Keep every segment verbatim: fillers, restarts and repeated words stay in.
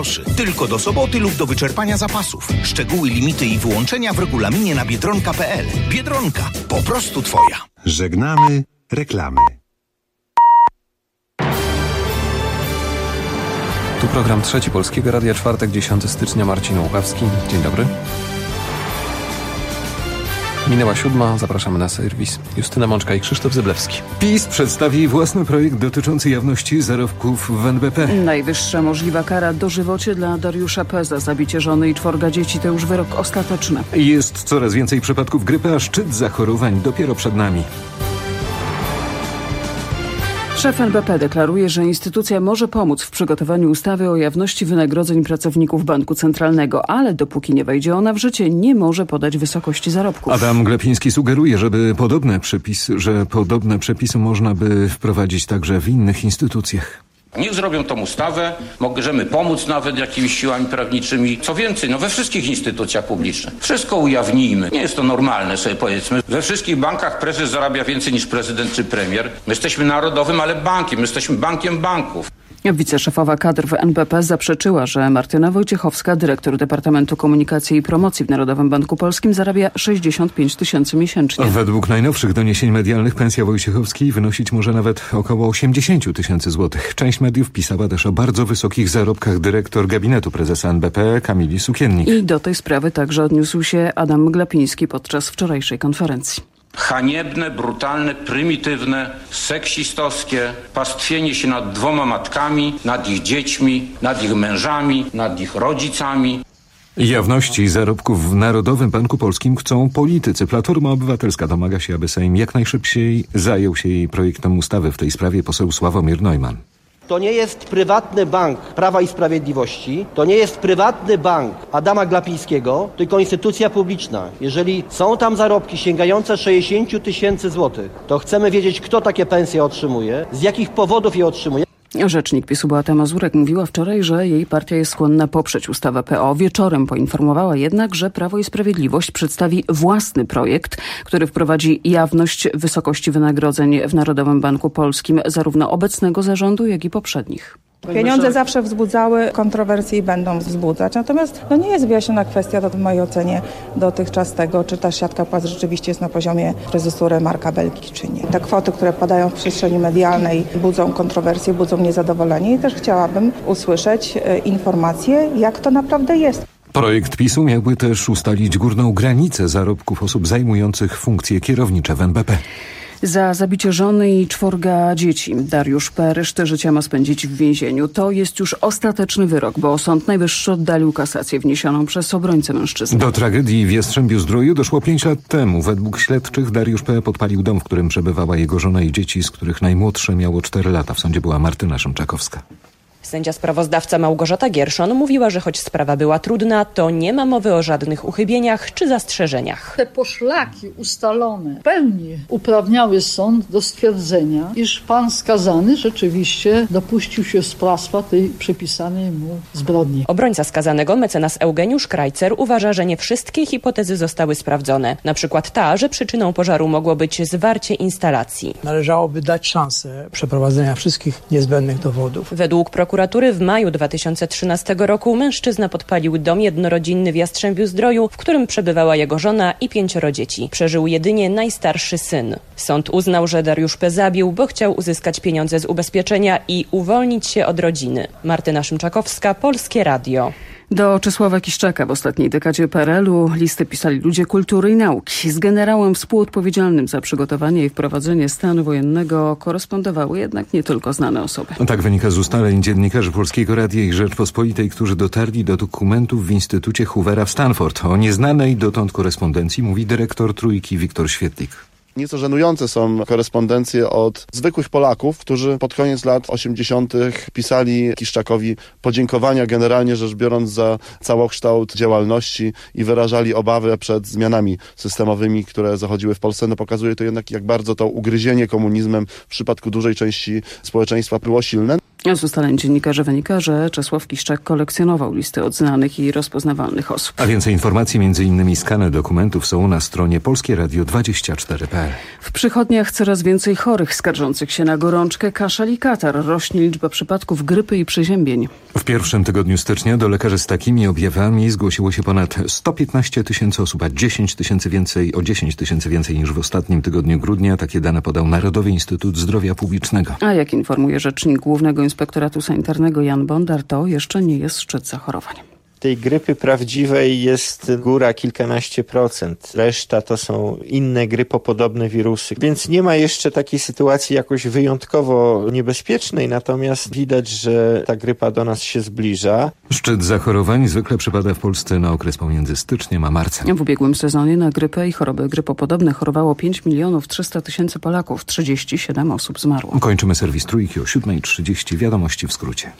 Tylko do soboty lub do wyczerpania zapasów. Szczegóły, limity i wyłączenia w regulaminie na biedronka kropka p l. Biedronka. Po prostu Twoja. Żegnamy reklamy. Tu program Trzeci Polskiego Radia, czwartek, dziesiątego stycznia, Marcin Łukawski. Dzień dobry. Minęła siódma, zapraszamy na serwis. Justyna Mączka i Krzysztof Zyblewski. PiS przedstawi własny projekt dotyczący jawności zarobków w N B P. Najwyższa możliwa kara dożywocie dla Dariusza P. za zabicie żony i czworga dzieci to już wyrok ostateczny. Jest coraz więcej przypadków grypy, a szczyt zachorowań dopiero przed nami. Szef N B P deklaruje, że instytucja może pomóc w przygotowaniu ustawy o jawności wynagrodzeń pracowników Banku Centralnego, ale dopóki nie wejdzie ona w życie, nie może podać wysokości zarobków. Adam Glapiński sugeruje, żeby podobne przepisy, że podobne przepisy można by wprowadzić także w innych instytucjach. Niech zrobią tą ustawę, możemy pomóc nawet jakimiś siłami prawniczymi. Co więcej, no we wszystkich instytucjach publicznych. Wszystko ujawnijmy. Nie jest to normalne, sobie powiedzmy. We wszystkich bankach prezes zarabia więcej niż prezydent czy premier. My jesteśmy narodowym, ale bankiem. My jesteśmy bankiem banków. Wiceszefowa kadr w N B P zaprzeczyła, że Martyna Wojciechowska, dyrektor Departamentu Komunikacji i Promocji w Narodowym Banku Polskim, zarabia sześćdziesiąt pięć tysięcy miesięcznie. Według najnowszych doniesień medialnych pensja Wojciechowskiej wynosić może nawet około osiemdziesiąt tysięcy złotych. Część mediów pisała też o bardzo wysokich zarobkach dyrektor gabinetu prezesa N B P Kamili Sukiennik. I do tej sprawy także odniósł się Adam Glapiński podczas wczorajszej konferencji. Haniebne, brutalne, prymitywne, seksistowskie pastwienie się nad dwoma matkami, nad ich dziećmi, nad ich mężami, nad ich rodzicami. Jawności zarobków w Narodowym Banku Polskim chcą politycy. Platforma Obywatelska domaga się, aby Sejm jak najszybciej zajął się jej projektem ustawy. W tej sprawie poseł Sławomir Neumann. To nie jest prywatny bank Prawa i Sprawiedliwości, to nie jest prywatny bank Adama Glapińskiego, tylko instytucja publiczna. Jeżeli są tam zarobki sięgające sześćdziesiąt tysięcy złotych, to chcemy wiedzieć, kto takie pensje otrzymuje, z jakich powodów je otrzymuje. Rzecznik PiS-u Beata Mazurek mówiła wczoraj, że jej partia jest skłonna poprzeć ustawę P O. Wieczorem poinformowała jednak, że Prawo i Sprawiedliwość przedstawi własny projekt, który wprowadzi jawność wysokości wynagrodzeń w Narodowym Banku Polskim zarówno obecnego zarządu, jak i poprzednich. Pieniądze zawsze wzbudzały kontrowersje i będą wzbudzać, natomiast no nie jest wyjaśniona kwestia, to w mojej ocenie dotychczas tego, czy ta siatka płac rzeczywiście jest na poziomie prezesury Marka Belki, czy nie. Te kwoty, które padają w przestrzeni medialnej, budzą kontrowersje, budzą niezadowolenie i też chciałabym usłyszeć e, informacje, jak to naprawdę jest. Projekt PiS-u miałby też ustalić górną granicę zarobków osób zajmujących funkcje kierownicze w N B P. Za zabicie żony i czworga dzieci Dariusz P. resztę życia ma spędzić w więzieniu. To jest już ostateczny wyrok, bo Sąd Najwyższy oddalił kasację wniesioną przez obrońcę mężczyzny. Do tragedii w Jastrzębiu-Zdroju doszło pięć lat temu. Według śledczych Dariusz P. podpalił dom, w którym przebywała jego żona i dzieci, z których najmłodsze miało cztery lata. W sądzie była Martyna Szymczakowska. Sędzia sprawozdawca Małgorzata Gierszon mówiła, że choć sprawa była trudna, to nie ma mowy o żadnych uchybieniach czy zastrzeżeniach. Te poszlaki ustalone w pełni uprawniały sąd do stwierdzenia, iż pan skazany rzeczywiście dopuścił się sprawstwa tej przypisanej mu zbrodni. Obrońca skazanego, mecenas Eugeniusz Krajcer, uważa, że nie wszystkie hipotezy zostały sprawdzone. Na przykład ta, że przyczyną pożaru mogło być zwarcie instalacji. Należałoby dać szansę przeprowadzenia wszystkich niezbędnych dowodów. Według prokuratury w maju dwa tysiące trzynastego roku mężczyzna podpalił dom jednorodzinny w Jastrzębiu-Zdroju, w którym przebywała jego żona i pięcioro dzieci. Przeżył jedynie najstarszy syn. Sąd uznał, że Dariusz P. zabił, bo chciał uzyskać pieniądze z ubezpieczenia i uwolnić się od rodziny. Martyna Szymczakowska, Polskie Radio. Do Czesława Kiszczaka w ostatniej dekadzie P R L-u listy pisali ludzie kultury i nauki. Z generałem współodpowiedzialnym za przygotowanie i wprowadzenie stanu wojennego korespondowały jednak nie tylko znane osoby. Tak wynika z ustaleń dziennikarzy Polskiego Radia i Rzeczpospolitej, którzy dotarli do dokumentów w Instytucie Hoovera w Stanford. O nieznanej dotąd korespondencji mówi dyrektor Trójki Wiktor Świetlik. Nieco żenujące są korespondencje od zwykłych Polaków, którzy pod koniec lat osiemdziesiątych pisali Kiszczakowi podziękowania generalnie rzecz biorąc za całokształt działalności i wyrażali obawy przed zmianami systemowymi, które zachodziły w Polsce. No pokazuje to jednak, jak bardzo to ugryzienie komunizmem w przypadku dużej części społeczeństwa było silne. Z ustaleń dziennikarzy wynika, że Czesław Kiszczak kolekcjonował listy odznanych i rozpoznawalnych osób. A więcej informacji, między innymi skany dokumentów, są na stronie polskie radio dwadzieścia cztery kropka p l. W przychodniach coraz więcej chorych skarżących się na gorączkę, kaszel i katar. Rośnie liczba przypadków grypy i przeziębień. W pierwszym tygodniu stycznia do lekarzy z takimi objawami zgłosiło się ponad sto piętnaście tysięcy osób, a dziesięć tysięcy więcej, o dziesięć tysięcy więcej niż w ostatnim tygodniu grudnia. Takie dane podał Narodowy Instytut Zdrowia Publicznego. A jak informuje rzecznik Głównego Inspektoratu Sanitarnego Jan Bondar, to jeszcze nie jest szczyt zachorowań. Tej grypy prawdziwej jest góra kilkanaście procent. Reszta to są inne grypopodobne wirusy. Więc nie ma jeszcze takiej sytuacji jakoś wyjątkowo niebezpiecznej, natomiast widać, że ta grypa do nas się zbliża. Szczyt zachorowań zwykle przypada w Polsce na okres pomiędzy styczniem a marcem. W ubiegłym sezonie na grypę i choroby grypopodobne chorowało pięć milionów trzysta tysięcy Polaków. trzydzieści siedem osób zmarło. Kończymy serwis Trójki o siódma trzydzieści. Wiadomości w skrócie.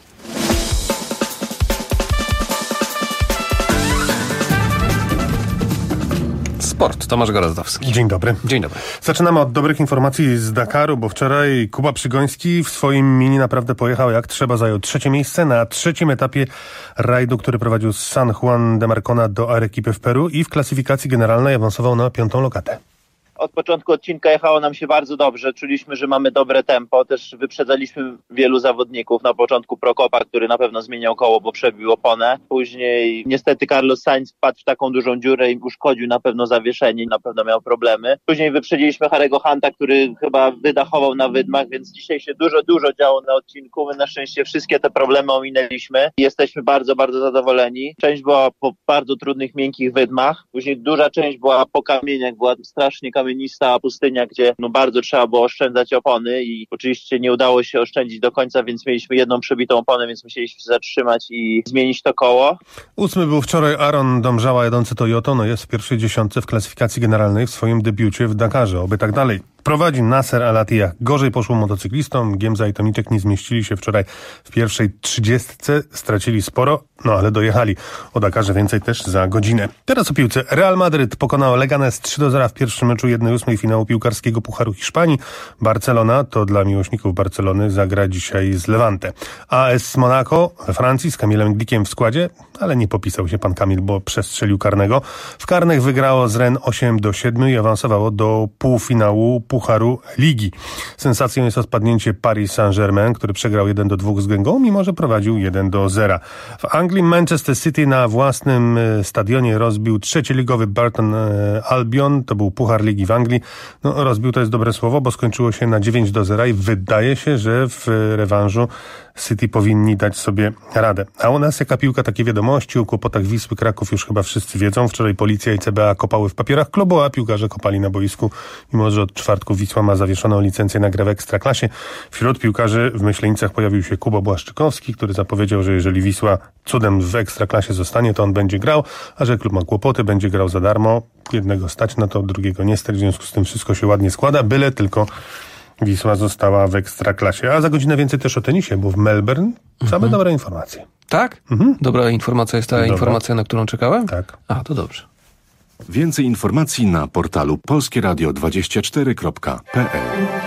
Sport. Tomasz Gorazdowski. Dzień dobry. Dzień dobry. Zaczynamy od dobrych informacji z Dakaru, bo wczoraj Kuba Przygoński w swoim mini naprawdę pojechał jak trzeba, zajął trzecie miejsce na trzecim etapie rajdu, który prowadził z San Juan de Marcona do Arequipy w Peru i w klasyfikacji generalnej awansował na piątą lokatę. Od początku odcinka jechało nam się bardzo dobrze, czuliśmy, że mamy dobre tempo, też wyprzedzaliśmy wielu zawodników, na początku Prokopa, który na pewno zmieniał koło, bo przebił oponę, później niestety Carlos Sainz wpadł w taką dużą dziurę i uszkodził na pewno zawieszenie, na pewno miał problemy. Później wyprzedziliśmy Harry'ego Hunta, który chyba wydachował na wydmach, więc dzisiaj się dużo, dużo działo na odcinku, my na szczęście wszystkie te problemy ominęliśmy i jesteśmy bardzo, bardzo zadowoleni. Część była po bardzo trudnych, miękkich wydmach, później duża część była po kamieniach, była strasznie kamienista pustynia, gdzie no bardzo trzeba było oszczędzać opony i oczywiście nie udało się oszczędzić do końca, więc mieliśmy jedną przebitą oponę, więc musieliśmy zatrzymać i zmienić to koło. Ósmy był wczoraj Aaron Domżała jadący Toyotą, no jest w pierwszej dziesiątce w klasyfikacji generalnej w swoim debiucie w Dakarze. Oby tak dalej. Prowadzi Nasser Al-Attiyah. Gorzej poszło motocyklistom. Giemza i Tomiczek nie zmieścili się wczoraj w pierwszej trzydziestce. Stracili sporo, no ale dojechali. O Dakarze więcej też za godzinę. Teraz o piłce. Real Madryt pokonał Leganés trzy do zera w pierwszym meczu jednej ósmej finału piłkarskiego Pucharu Hiszpanii. Barcelona, to dla miłośników Barcelony, zagra dzisiaj z Levante. A S Monaco we Francji z Kamilem Glikiem w składzie, ale nie popisał się pan Kamil, bo przestrzelił karnego. W karnych wygrało z Rennes osiem do siedmiu i awansowało do półfinału Pucharu Ligi. Sensacją jest odpadnięcie Paris Saint-Germain, który przegrał jeden do dwóch z Gęgą, mimo że prowadził jeden do zera. W Anglii Manchester City na własnym stadionie rozbił trzecioligowy Burton Albion. To był Puchar Ligi w Anglii. No, rozbił to jest dobre słowo, bo skończyło się na dziewięć do zera i wydaje się, że w rewanżu City powinni dać sobie radę. A u nas jaka piłka, takie wiadomości. O kłopotach Wisły Kraków już chyba wszyscy wiedzą. Wczoraj policja i C B A kopały w papierach klubu, a piłkarze kopali na boisku, mimo że od czwartku Wisła ma zawieszoną licencję na grę w Ekstraklasie. Wśród piłkarzy w Myślenicach pojawił się Kuba Błaszczykowski, który zapowiedział, że jeżeli Wisła cudem w Ekstraklasie zostanie, to on będzie grał, a że klub ma kłopoty, będzie grał za darmo. Jednego stać na to, drugiego nie stać, w związku z tym wszystko się ładnie składa, byle tylko Wisła została w Ekstraklasie. A za godzinę więcej też o tenisie, bo w Melbourne same mhm. dobre informacje. Tak? Mhm. Dobra informacja jest ta Dobra. informacja, na którą czekałem? Tak. A, to dobrze. Więcej informacji na portalu polskie radio dwadzieścia cztery kropka p l.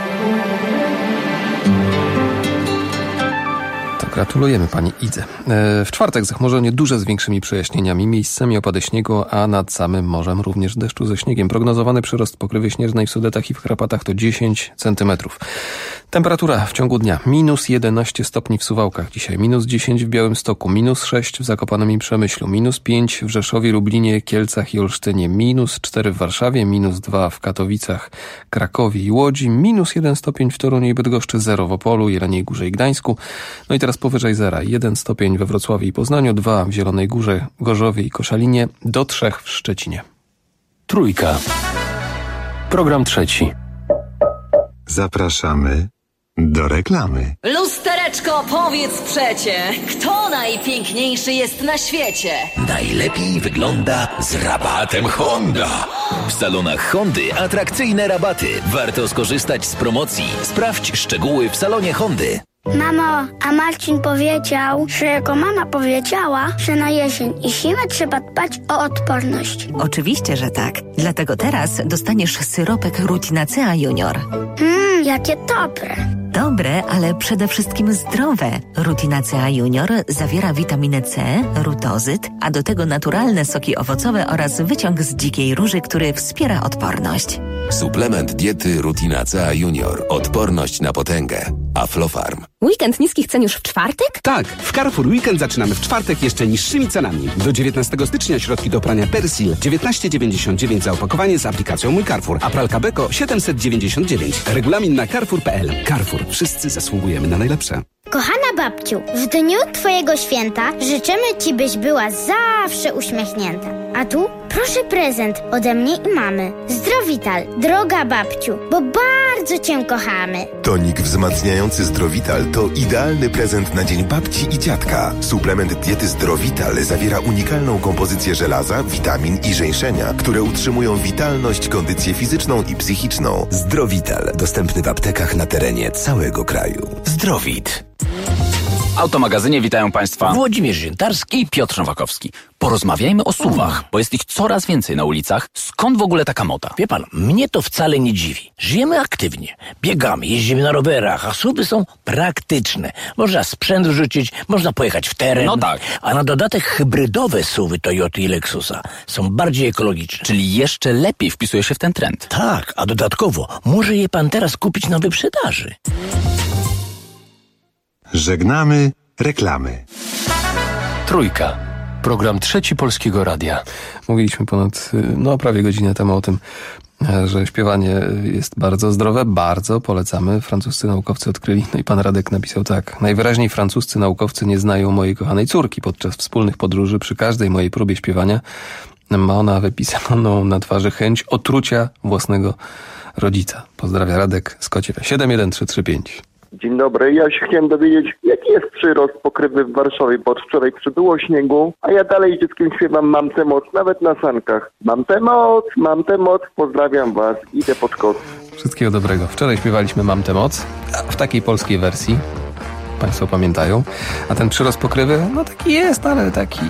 Gratulujemy pani Idze. W czwartek zachmurzenie duże z większymi przejaśnieniami, miejscami opady śniegu, a nad samym morzem również deszczu ze śniegiem. Prognozowany przyrost pokrywy śnieżnej w Sudetach i w Karpatach to dziesięć centymetrów. Temperatura w ciągu dnia minus jedenaście stopni w Suwałkach dzisiaj, minus dziesięć w Białymstoku, minus sześć w Zakopanem i Przemyślu, minus pięć w Rzeszowie, Lublinie, Kielcach i Olsztynie, minus cztery w Warszawie, minus dwa w Katowicach, Krakowie i Łodzi, minus jeden stopień w Toruniu i Bydgoszczy, zero w Opolu, Jeleniej Górze i Gdańsku. No i teraz powyżej zera, jeden stopień we Wrocławiu i Poznaniu, dwa w Zielonej Górze, Gorzowie i Koszalinie, do trzech w Szczecinie. Trójka. Program trzeci. Zapraszamy do reklamy. Lustereczko, powiedz przecie, kto najpiękniejszy jest na świecie? Najlepiej wygląda z rabatem Honda. W salonach Hondy atrakcyjne rabaty. Warto skorzystać z promocji. Sprawdź szczegóły w salonie Hondy. Mamo, a Marcin powiedział, że jego mama powiedziała, że na jesień i zimę trzeba dbać o odporność. Oczywiście, że tak. Dlatego teraz dostaniesz syropek Rutinacea Junior. Mmm, jakie dobre. dobre, ale przede wszystkim zdrowe. Rutinacea Junior zawiera witaminę C, rutozyt, a do tego naturalne soki owocowe oraz wyciąg z dzikiej róży, który wspiera odporność. Suplement diety Rutinacea Junior. Odporność na potęgę. Aflofarm. Weekend niskich cen już w czwartek? Tak, w Carrefour Weekend zaczynamy w czwartek jeszcze niższymi cenami. Do dziewiętnastego stycznia środki do prania Persil dziewiętnaście dziewięćdziesiąt dziewięć za opakowanie z aplikacją Mój Carrefour, a pralka Beko siedemset dziewięćdziesiąt dziewięć. Regulamin na carrefour kropka p l. Carrefour. Wszyscy zasługujemy na najlepsze. Kochana babciu, w dniu twojego święta życzymy ci, byś była zawsze uśmiechnięta. A tu proszę prezent ode mnie i mamy. Zdrowital, droga babciu, bo bardzo cię kochamy. Tonik wzmacniający Zdrowital to idealny prezent na dzień babci i dziadka. Suplement diety Zdrowital zawiera unikalną kompozycję żelaza, witamin i żeńszenia, które utrzymują witalność, kondycję fizyczną i psychiczną. Zdrowital. Dostępny w aptekach na terenie całego kraju. Zdrowit. W Automagazynie witają Państwa Włodzimierz Ziętarski i Piotr Nowakowski. Porozmawiajmy o suwach, bo jest ich coraz więcej na ulicach. Skąd w ogóle taka moda? Wie pan, mnie to wcale nie dziwi. Żyjemy aktywnie, biegamy, jeździmy na rowerach, a suwy są praktyczne. Można sprzęt rzucić, można pojechać w teren. No tak. A na dodatek hybrydowe suwy Toyoty i Lexusa są bardziej ekologiczne. Czyli jeszcze lepiej wpisuje się w ten trend. Tak, a dodatkowo może je pan teraz kupić na wyprzedaży. Żegnamy reklamy. Trójka. Program Trzeci Polskiego Radia. Mówiliśmy ponad, no prawie godzinę temu o tym, że śpiewanie jest bardzo zdrowe. Bardzo polecamy. Francuscy naukowcy odkryli. No i pan Radek napisał tak. Najwyraźniej francuscy naukowcy nie znają mojej kochanej córki. Podczas wspólnych podróży przy każdej mojej próbie śpiewania ma ona wypisaną na twarzy chęć otrucia własnego rodzica. Pozdrawia Radek z Kociewia. siedem jeden trzy trzy pięć. Dzień dobry. Ja się chciałem dowiedzieć, jaki jest przyrost pokrywy w Warszawie, bo od wczoraj przybyło śniegu, a ja dalej dzieckiem śpiewam Mam tę moc, nawet na sankach. Mam tę moc, mam tę moc, pozdrawiam was, idę pod koc. Wszystkiego dobrego. Wczoraj śpiewaliśmy Mam tę moc, w takiej polskiej wersji. Państwo pamiętają. A ten przyrost pokrywy, no taki jest, ale taki...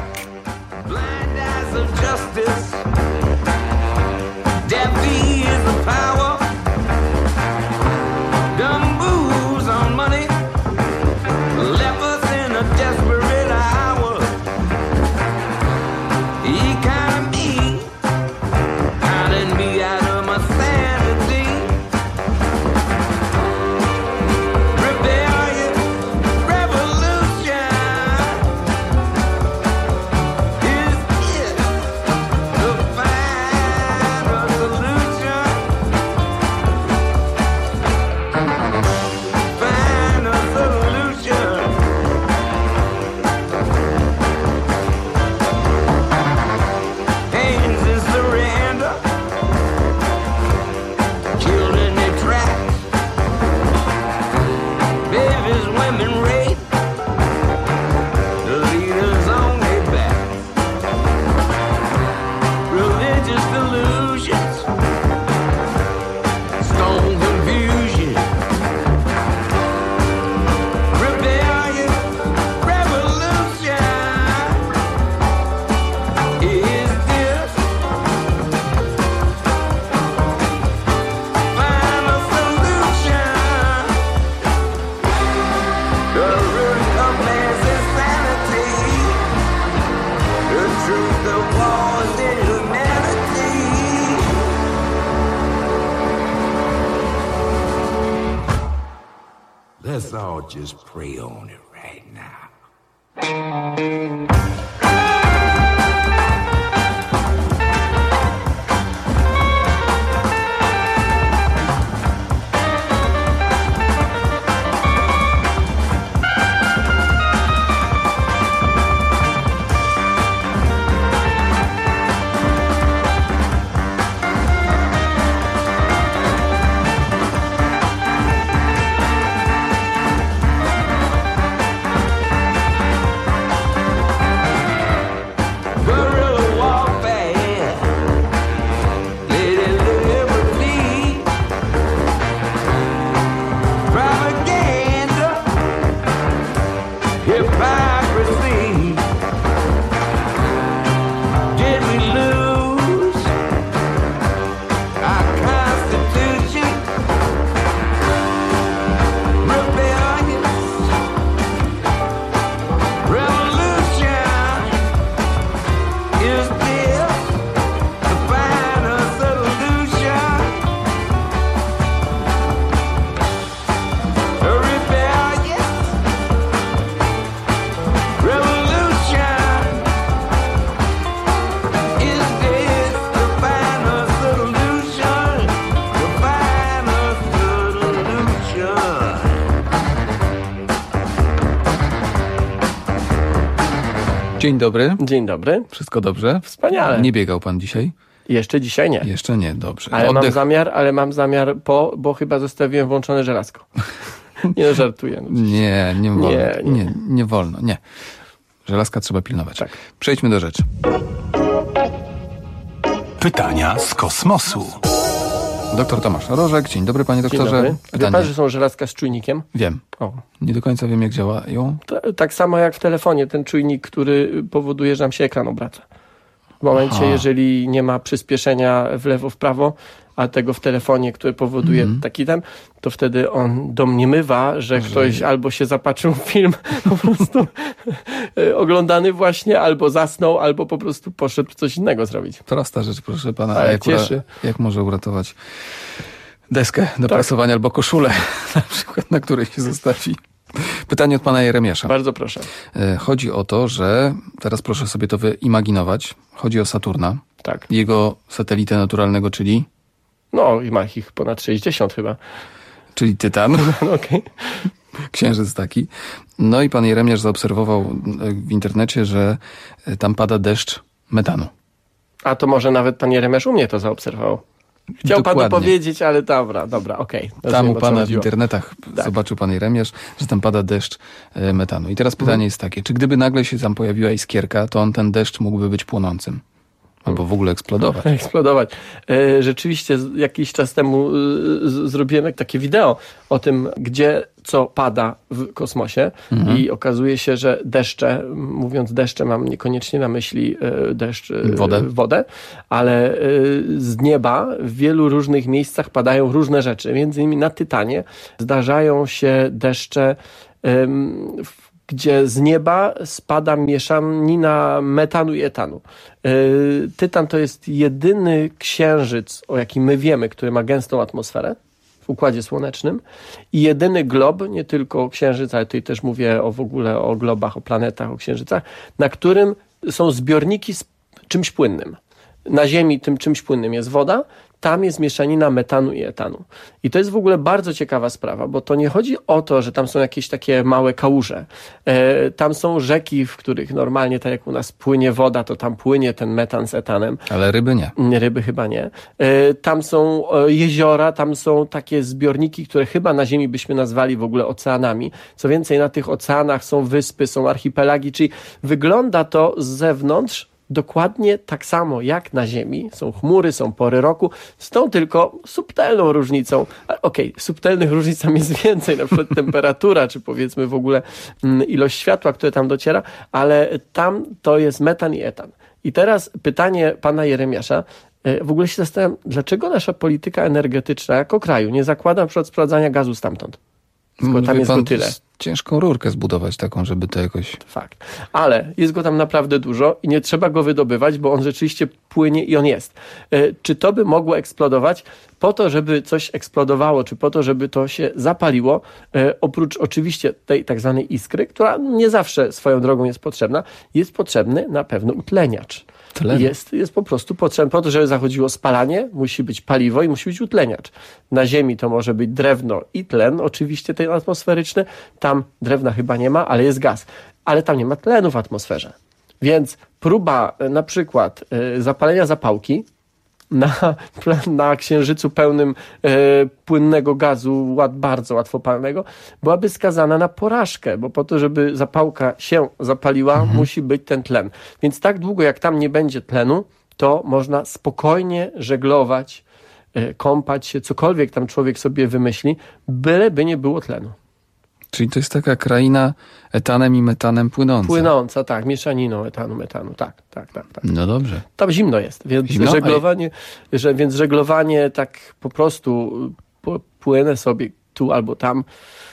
Let's all just pray on it right now. Dzień dobry. Dzień dobry. Wszystko dobrze? Wspaniale. Nie biegał pan dzisiaj? Jeszcze dzisiaj nie. Jeszcze nie, dobrze. Ale Oddech... mam zamiar, ale mam zamiar po, bo chyba zostawiłem włączone żelazko. Nie no, żartuję. No. Nie, nie wolno. Nie, nie. nie, nie wolno, nie. Żelazka trzeba pilnować. Tak. Przejdźmy do rzeczy. Pytania z kosmosu. Doktor Tomasz Rożek. Dzień dobry, panie doktorze. Dzień dobry. Pytanie. Wie pan, że są żelazka z czujnikiem? Wiem. O. Nie do końca wiem, jak działają. To, tak samo jak w telefonie, ten czujnik, który powoduje, że nam się ekran obraca. W momencie, Aha. jeżeli nie ma przyspieszenia w lewo, w prawo, a tego w telefonie, który powoduje mm. taki ten, to wtedy on domniemywa, że, że ktoś albo się zapatrzył w film po prostu oglądany właśnie, albo zasnął, albo po prostu poszedł coś innego zrobić. Prosta rzecz, proszę pana. Ale jak, cieszy. Ura, jak może uratować deskę do tak. prasowania albo koszulę, na przykład, na której się zostawi. Pytanie od pana Jeremiasza. Bardzo proszę. Chodzi o to, że teraz proszę sobie to wyimaginować. Chodzi o Saturna. Tak. Jego satelitę naturalnego, czyli? No, i ma ich ponad sześćdziesiąt chyba. Czyli Tytan. No, okej. Księżyc taki. No i pan Jeremiasz zaobserwował w internecie, że tam pada deszcz metanu. A to może nawet pan Jeremiasz u mnie to zaobserwował. Chciał Dokładnie. panu powiedzieć, ale dobra, dobra, okej. Okay. Tam u pana w internetach tak. zobaczył pan Jeremiasz, że tam pada deszcz e, metanu. I teraz pytanie hmm. jest takie, czy gdyby nagle się tam pojawiła iskierka, to on ten deszcz mógłby być płonącym? Albo w ogóle eksplodować. Eksplodować. E, rzeczywiście jakiś czas temu z, zrobiłem takie wideo o tym, gdzie co pada w kosmosie mhm. i okazuje się, że deszcze, mówiąc deszcze mam niekoniecznie na myśli e, deszcz, e, wodę. wodę, ale e, z nieba w wielu różnych miejscach padają różne rzeczy. Między innymi na Tytanie zdarzają się deszcze e, w gdzie z nieba spada mieszanina metanu i etanu. Tytan to jest jedyny księżyc, o jakim my wiemy, który ma gęstą atmosferę w Układzie Słonecznym i jedyny glob, nie tylko księżyc, ale tutaj też mówię o w ogóle o globach, o planetach, o księżycach, na którym są zbiorniki z czymś płynnym. Na Ziemi tym czymś płynnym jest woda, tam jest mieszanina metanu i etanu. I to jest w ogóle bardzo ciekawa sprawa, bo to nie chodzi o to, że tam są jakieś takie małe kałuże. E, tam są rzeki, w których normalnie, tak jak u nas płynie woda, to tam płynie ten metan z etanem. Ale ryby nie. Ryby chyba nie. E, tam są e, jeziora, tam są takie zbiorniki, które chyba na Ziemi byśmy nazwali w ogóle oceanami. Co więcej, na tych oceanach są wyspy, są archipelagi, czyli wygląda to z zewnątrz dokładnie tak samo jak na Ziemi. Są chmury, są pory roku, z tą tylko subtelną różnicą. Okej, okay, subtelnych różnic tam jest więcej, na przykład temperatura, czy powiedzmy w ogóle ilość światła, które tam dociera, ale tam to jest metan i etan. I teraz pytanie pana Jeremiasza. W ogóle się zastanawiam, dlaczego nasza polityka energetyczna jako kraju nie zakłada na przykład sprowadzania gazu stamtąd? Skoro tam jest go tyle. Ciężką rurkę zbudować taką, żeby to jakoś... Fakt. Ale jest go tam naprawdę dużo i nie trzeba go wydobywać, bo on rzeczywiście płynie i on jest. E, czy to by mogło eksplodować? Po to, żeby coś eksplodowało, czy po to, żeby to się zapaliło, e, oprócz oczywiście tej tak zwanej iskry, która nie zawsze swoją drogą jest potrzebna, jest potrzebny na pewno utleniacz. Jest, jest po prostu potrzebne. Po to, żeby zachodziło spalanie, musi być paliwo i musi być utleniacz. Na Ziemi to może być drewno i tlen, oczywiście ten atmosferyczny. Tam drewna chyba nie ma, ale jest gaz. Ale tam nie ma tlenu w atmosferze. Więc próba na przykład zapalenia zapałki na, na księżycu pełnym e, płynnego gazu, ład, bardzo łatwopalnego, byłaby skazana na porażkę, bo po to, żeby zapałka się zapaliła, mhm. musi być ten tlen. Więc tak długo, jak tam nie będzie tlenu, to można spokojnie żeglować, e, kąpać się, cokolwiek tam człowiek sobie wymyśli, byleby nie było tlenu. Czyli to jest taka kraina etanem i metanem płynąca. Płynąca, tak, mieszaniną etanu, metanu, tak, tak, tak. tak. No dobrze. Tam zimno jest, więc zimno? żeglowanie, że, więc żeglowanie tak po prostu płynę sobie tu albo tam.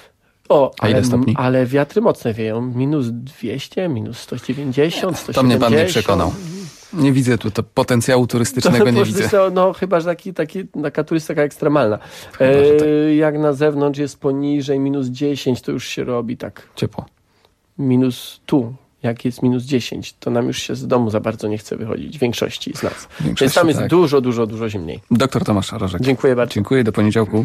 O, A ale, ile stopni? ale wiatry mocne wieją, minus dwieście, minus sto dziewięćdziesiąt, sto siedemdziesiąt. To mnie pan nie przekonał. Nie widzę tu to potencjału turystycznego, to, nie widzę. To, no chyba, że taki, taki, taka turystyka ekstremalna. Chyba, e, tak. Jak na zewnątrz jest poniżej minus dziesięć, to już się robi tak. Ciepło. Minus tu, jak jest minus dziesięć, to nam już się z domu za bardzo nie chce wychodzić. Większości z nas. Większości, Więc tam jest tak. dużo, dużo, dużo zimniej. Doktor Tomasz Rożek. Dziękuję bardzo. Dziękuję, do poniedziałku.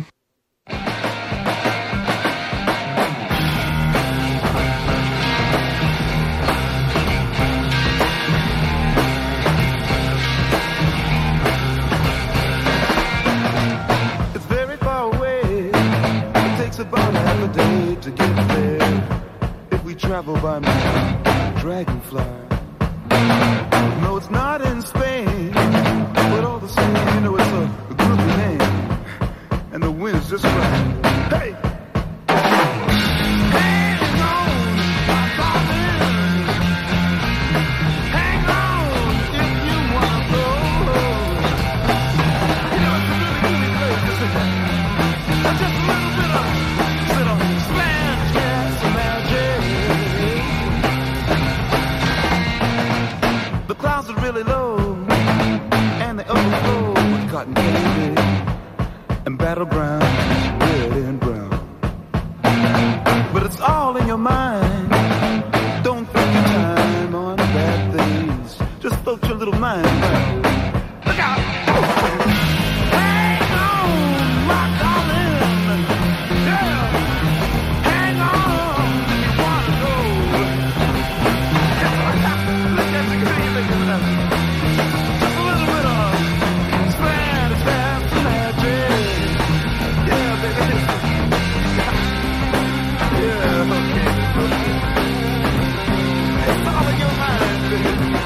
No, it's not in Spain, but all the same, you know, it's a, a groovy name, and the wind's just right. Hey! Hang on, my darling. Hang on if you wanna go. You know, it's a really groovy place, isn't it? Just a little bit of, bit of Spanish gas magic. The clouds are really low, and they overflow with cotton candy and battleground, red and brown. But it's all in your mind. Don't think your time on bad things. Just float your little mind around. Look out! Hang on, my darling. Yeah. Hang on if you wanna go. Look at you, how you looking at me? Just a little bit of Spanish dance magic. Yeah, baby. Yeah, okay, okay. It's all in your mind, baby.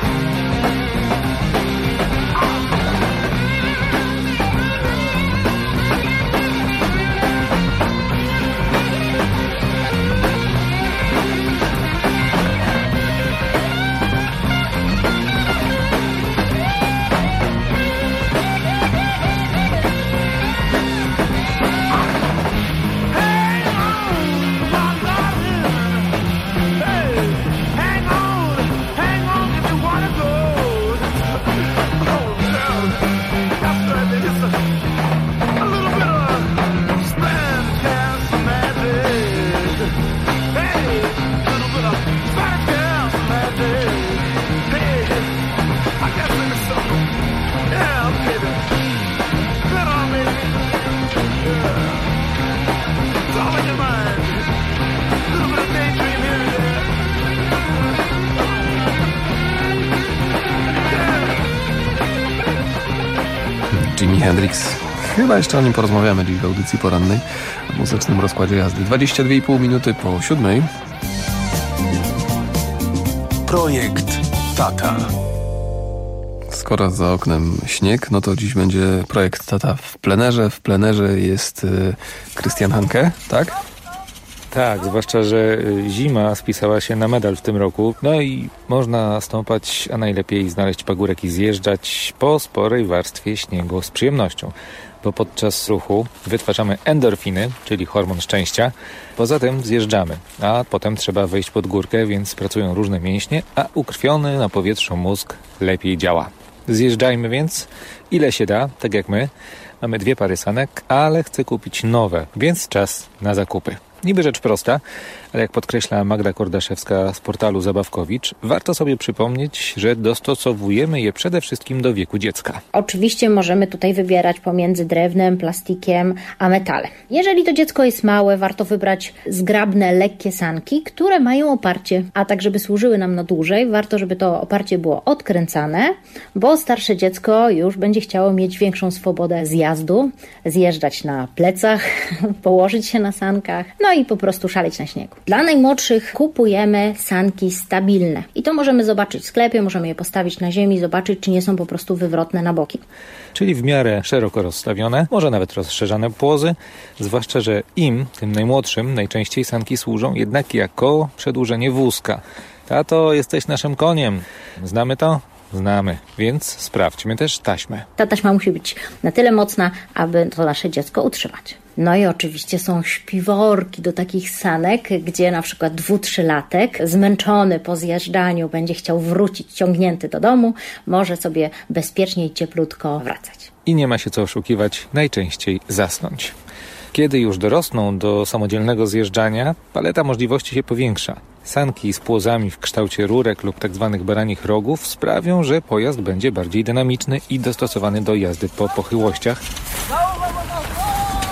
Jimi Hendrix. Chyba jeszcze o nim porozmawiamy dziś w audycji porannej w muzycznym rozkładzie jazdy. dwadzieścia dwie i pół minuty po siódmej. Projekt Tata. Skoro za oknem śnieg, no to dziś będzie projekt Tata w plenerze. W plenerze jest y, Christian Hanke, tak? Tak, zwłaszcza, że zima spisała się na medal w tym roku. No i można stąpać, a najlepiej znaleźć pagórek i zjeżdżać po sporej warstwie śniegu z przyjemnością. Bo podczas ruchu wytwarzamy endorfiny, czyli hormon szczęścia. Poza tym zjeżdżamy, a potem trzeba wejść pod górkę, więc pracują różne mięśnie, a ukrwiony na powietrzu mózg lepiej działa. Zjeżdżajmy więc, ile się da, tak jak my. Mamy dwie pary sanek, ale chcę kupić nowe, więc czas na zakupy. Niby rzecz prosta, ale jak podkreśla Magda Kordaszewska z portalu Zabawkowicz, warto sobie przypomnieć, że dostosowujemy je przede wszystkim do wieku dziecka. Oczywiście możemy tutaj wybierać pomiędzy drewnem, plastikiem, a metalem. Jeżeli to dziecko jest małe, warto wybrać zgrabne, lekkie sanki, które mają oparcie, a tak żeby służyły nam na dłużej, warto, żeby to oparcie było odkręcane, bo starsze dziecko już będzie chciało mieć większą swobodę zjazdu, zjeżdżać na plecach, położyć się na sankach, no i po prostu szaleć na śniegu. Dla najmłodszych kupujemy sanki stabilne i to możemy zobaczyć w sklepie, możemy je postawić na ziemi, zobaczyć, czy nie są po prostu wywrotne na boki. Czyli w miarę szeroko rozstawione, może nawet rozszerzane płozy, zwłaszcza, że im, tym najmłodszym, najczęściej sanki służą jednak jako przedłużenie wózka. Tato, jesteś naszym koniem. Znamy to? Znamy, więc sprawdźmy też taśmę. Ta taśma musi być na tyle mocna, aby to nasze dziecko utrzymać. No i oczywiście są śpiworki do takich sanek, gdzie na przykład dwu, trzylatek zmęczony po zjeżdżaniu będzie chciał wrócić ciągnięty do domu, może sobie bezpiecznie i cieplutko wracać. I nie ma się co oszukiwać, najczęściej zasnąć. Kiedy już dorosną do samodzielnego zjeżdżania, paleta możliwości się powiększa. Sanki z płozami w kształcie rurek lub tzw. baranich rogów sprawią, że pojazd będzie bardziej dynamiczny i dostosowany do jazdy po pochyłościach.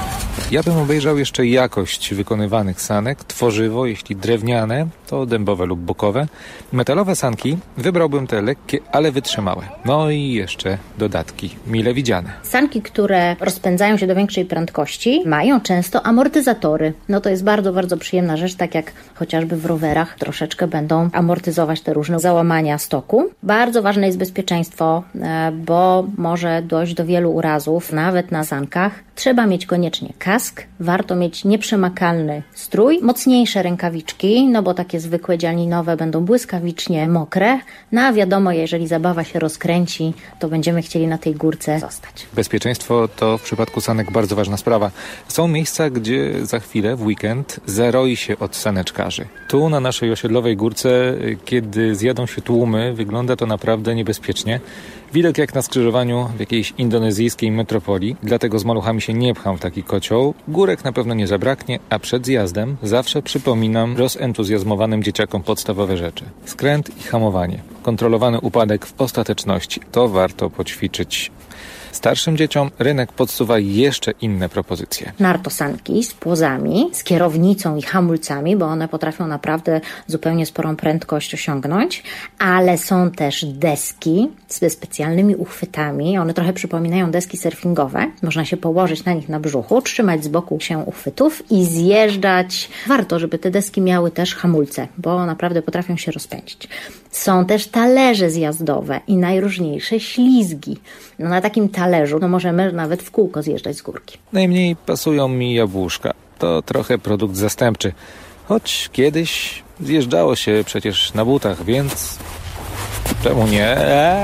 Ja bym obejrzał jeszcze jakość wykonywanych sanek. Tworzywo, jeśli drewniane, to dębowe lub bokowe. Metalowe sanki wybrałbym te lekkie, ale wytrzymałe. No i jeszcze dodatki, mile widziane. Sanki, które rozpędzają się do większej prędkości, mają często amortyzatory. No to jest bardzo, bardzo przyjemna rzecz, tak jak chociażby w rowerach troszeczkę będą amortyzować te różne załamania stoku. Bardzo ważne jest bezpieczeństwo, bo może dojść do wielu urazów, nawet na sankach. Trzeba mieć koniecznie kask, warto mieć nieprzemakalny strój, mocniejsze rękawiczki, no bo takie zwykłe dzianinowe będą błyskawicznie mokre. No a wiadomo, jeżeli zabawa się rozkręci, to będziemy chcieli na tej górce zostać. Bezpieczeństwo to w przypadku sanek bardzo ważna sprawa. Są miejsca, gdzie za chwilę w weekend zaroi się od saneczkarzy. Tu na naszej osiedlowej górce, kiedy zjadą się tłumy, wygląda to naprawdę niebezpiecznie. Widok jak na skrzyżowaniu w jakiejś indonezyjskiej metropolii, dlatego z maluchami się nie pcham w taki kocioł. Górek na pewno nie zabraknie, a przed zjazdem zawsze przypominam rozentuzjazmowanym dzieciakom podstawowe rzeczy. Skręt i hamowanie. Kontrolowany upadek w ostateczności. To warto poćwiczyć. Starszym dzieciom rynek podsuwa jeszcze inne propozycje. Nartosanki z płozami, z kierownicą i hamulcami, bo one potrafią naprawdę zupełnie sporą prędkość osiągnąć, ale są też deski ze specjalnymi uchwytami. One trochę przypominają deski surfingowe. Można się położyć na nich na brzuchu, trzymać z boku się uchwytów i zjeżdżać. Warto, żeby te deski miały też hamulce, bo naprawdę potrafią się rozpędzić. Są też talerze zjazdowe i najróżniejsze ślizgi. No, na takim talerzu no możemy nawet w kółko zjeżdżać z górki. Najmniej pasują mi jabłuszka. To trochę produkt zastępczy. Choć kiedyś zjeżdżało się przecież na butach, więc czemu nie?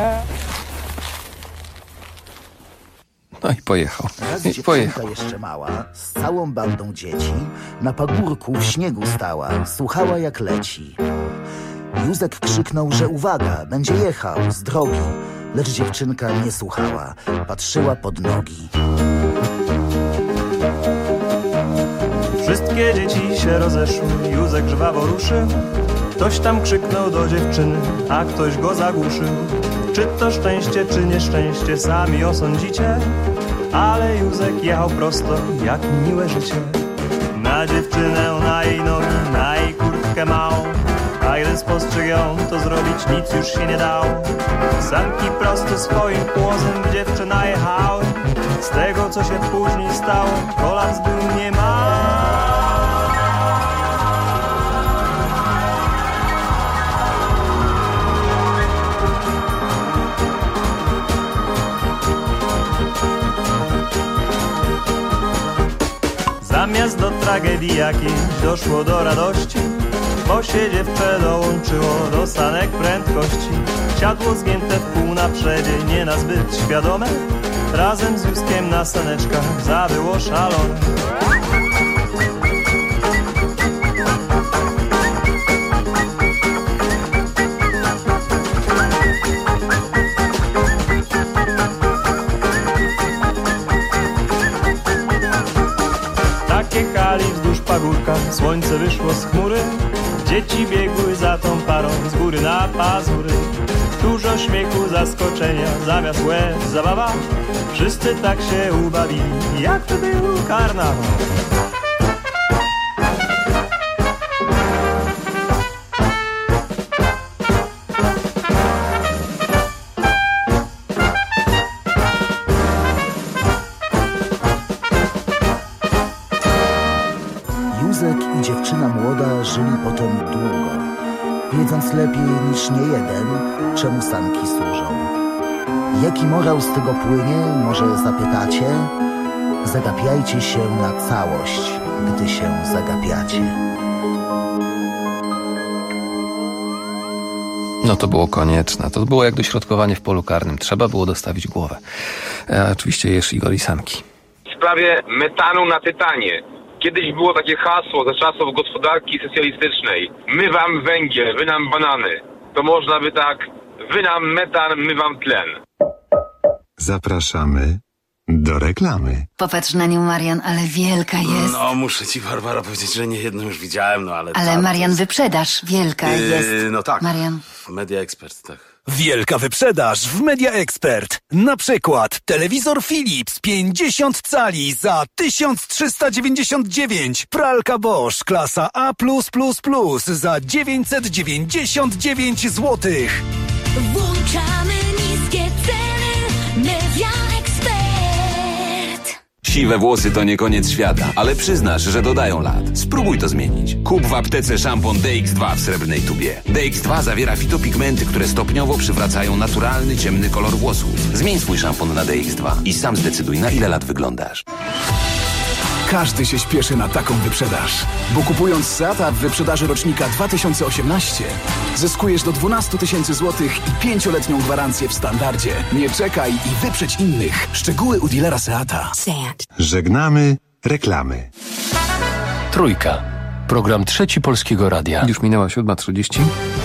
No i pojechał. Raz I pojechał. dziewczynka jeszcze mała, z całą bandą dzieci, na pagórku w śniegu stała, słuchała jak leci. Józek krzyknął, że uwaga, będzie jechał z drogi, lecz dziewczynka nie słuchała, patrzyła pod nogi. Wszystkie dzieci się rozeszły, Józek żwawo ruszył. Ktoś tam krzyknął do dziewczyny, a ktoś go zagłuszył. Czy to szczęście, czy nieszczęście, sami osądzicie. Ale Józek jechał prosto, jak miłe życie. Na dziewczynę, na jej nogi, na jej kurtkę małą. A jeden spostrzegł ją, to zrobić nic już się nie dało. Sanki prosto swoim płozem w dziewczyna jechały. Z tego, co się później stało, kolaps był niemały. Zamiast do tragedii jakiejś doszło do radości, bo się dziewczę dołączyło do sanek prędkości. Siadło zgięte w pół na przedzie, nie na zbyt świadome. Razem z Józkiem na saneczkach zabyło szalone. Tak jechali wzdłuż pagórka, słońce wyszło z chmury. Dzieci biegły za tą parą z góry na pazury. Dużo śmiechu, zaskoczenia, zamiast łez zabawa. Wszyscy tak się ubawili, jak to był karnawał. Józek i dziewczyna młoda żyli potem długo, wiedząc lepiej niż niejeden, czemu sanki służą. Jaki morał z tego płynie, może zapytacie? Zagapiajcie się na całość, gdy się zagapiacie. No to było konieczne. To było jak dośrodkowanie w polu karnym. Trzeba było dostawić głowę. A oczywiście jesz Igor i sanki. W sprawie metanu na Tytanie. Kiedyś było takie hasło za czasów gospodarki socjalistycznej. My wam węgiel, wy nam banany. To można by tak, wy nam metan, my wam tlen. Zapraszamy do reklamy. Popatrz na nią, Marian, ale wielka jest. No, muszę ci, Barbara, powiedzieć, że nie jedną już widziałem, no ale... Ale ta, Marian, jest... wyprzedaż, wielka yy, jest. No tak, Marian. Media Expert, tak. Wielka wyprzedaż w Media Expert. Na przykład telewizor Philips pięćdziesiąt cali za tysiąc trzysta dziewięćdziesiąt dziewięć. Pralka Bosch klasa A plus plus plus za dziewięćset dziewięćdziesiąt dziewięć złotych. Włączamy niskie ceny. Media Expert. Siwe włosy to nie koniec świata, ale przyznasz, że dodają lat. Spróbuj to zmienić. Kup w aptece szampon D X dwa w srebrnej tubie. D X dwa zawiera fitopigmenty, które stopniowo przywracają naturalny, ciemny kolor włosów. Zmień swój szampon na D X dwa i sam zdecyduj, na ile lat wyglądasz. Każdy się śpieszy na taką wyprzedaż, bo kupując Seata w wyprzedaży rocznika dwa tysiące osiemnaście zyskujesz do dwanaście tysięcy złotych i pięcioletnią gwarancję w standardzie. Nie czekaj i wyprzedź innych. Szczegóły u dealera Seata. Seat. Żegnamy reklamy. Trójka. Program Trzeci Polskiego Radia. Już minęła siódma trzydzieści.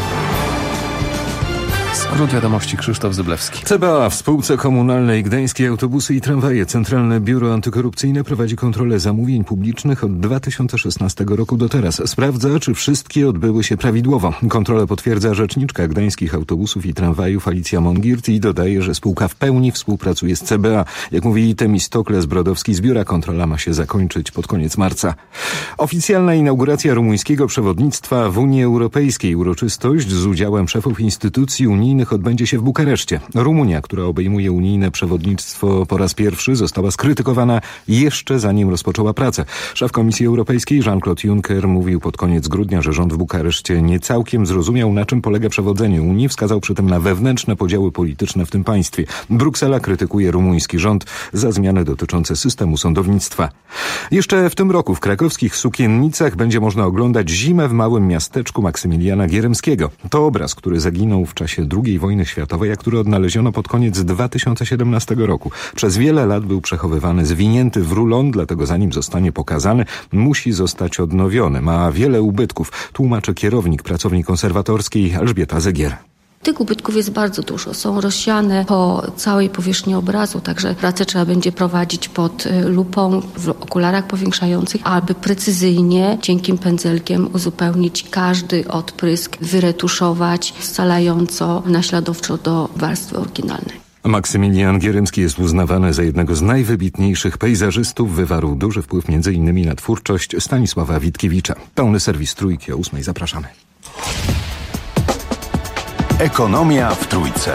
Skrót wiadomości, Krzysztof Zyblewski. C B A w spółce komunalnej Gdańskie Autobusy i Tramwaje Centralne Biuro Antykorupcyjne prowadzi kontrolę zamówień publicznych od dwa tysiące szesnastego roku do teraz. Sprawdza, czy wszystkie odbyły się prawidłowo. Kontrolę potwierdza rzeczniczka Gdańskich Autobusów i Tramwajów Alicja Mongirt i dodaje, że spółka w pełni współpracuje z C B A. Jak mówi Temistokles Brodowski z biura, kontrola ma się zakończyć pod koniec marca. Oficjalna inauguracja rumuńskiego przewodnictwa w Unii Europejskiej. Uroczystość z udziałem szefów instytucji unijnych odbędzie się w Bukareszcie. Rumunia, która obejmuje unijne przewodnictwo po raz pierwszy, została skrytykowana jeszcze zanim rozpoczęła pracę. Szef Komisji Europejskiej Jean-Claude Juncker mówił pod koniec grudnia, że rząd w Bukareszcie nie całkiem zrozumiał, na czym polega przewodzenie Unii. Wskazał przy tym na wewnętrzne podziały polityczne w tym państwie. Bruksela krytykuje rumuński rząd za zmiany dotyczące systemu sądownictwa. Jeszcze w tym roku w krakowskich Sukiennicach będzie można oglądać Zimę w małym miasteczku Maksymiliana Gierymskiego. To obraz, który zaginął w czasie drugiej wojny światowej, a który odnaleziono pod koniec dwa tysiące siedemnastego roku. Przez wiele lat był przechowywany zwinięty w rulon, dlatego zanim zostanie pokazany, musi zostać odnowiony. Ma wiele ubytków, tłumaczy kierownik pracowni konserwatorskiej Elżbieta Zegier. Tych ubytków jest bardzo dużo. Są rozsiane po całej powierzchni obrazu, także pracę trzeba będzie prowadzić pod lupą w okularach powiększających, aby precyzyjnie cienkim pędzelkiem uzupełnić każdy odprysk, wyretuszować scalająco, naśladowczo do warstwy oryginalnej. Maksymilian Gierymski jest uznawany za jednego z najwybitniejszych pejzażystów. Wywarł duży wpływ między innymi na twórczość Stanisława Witkiewicza. Pełny serwis Trójki o ósmej. Zapraszamy. Ekonomia w Trójce.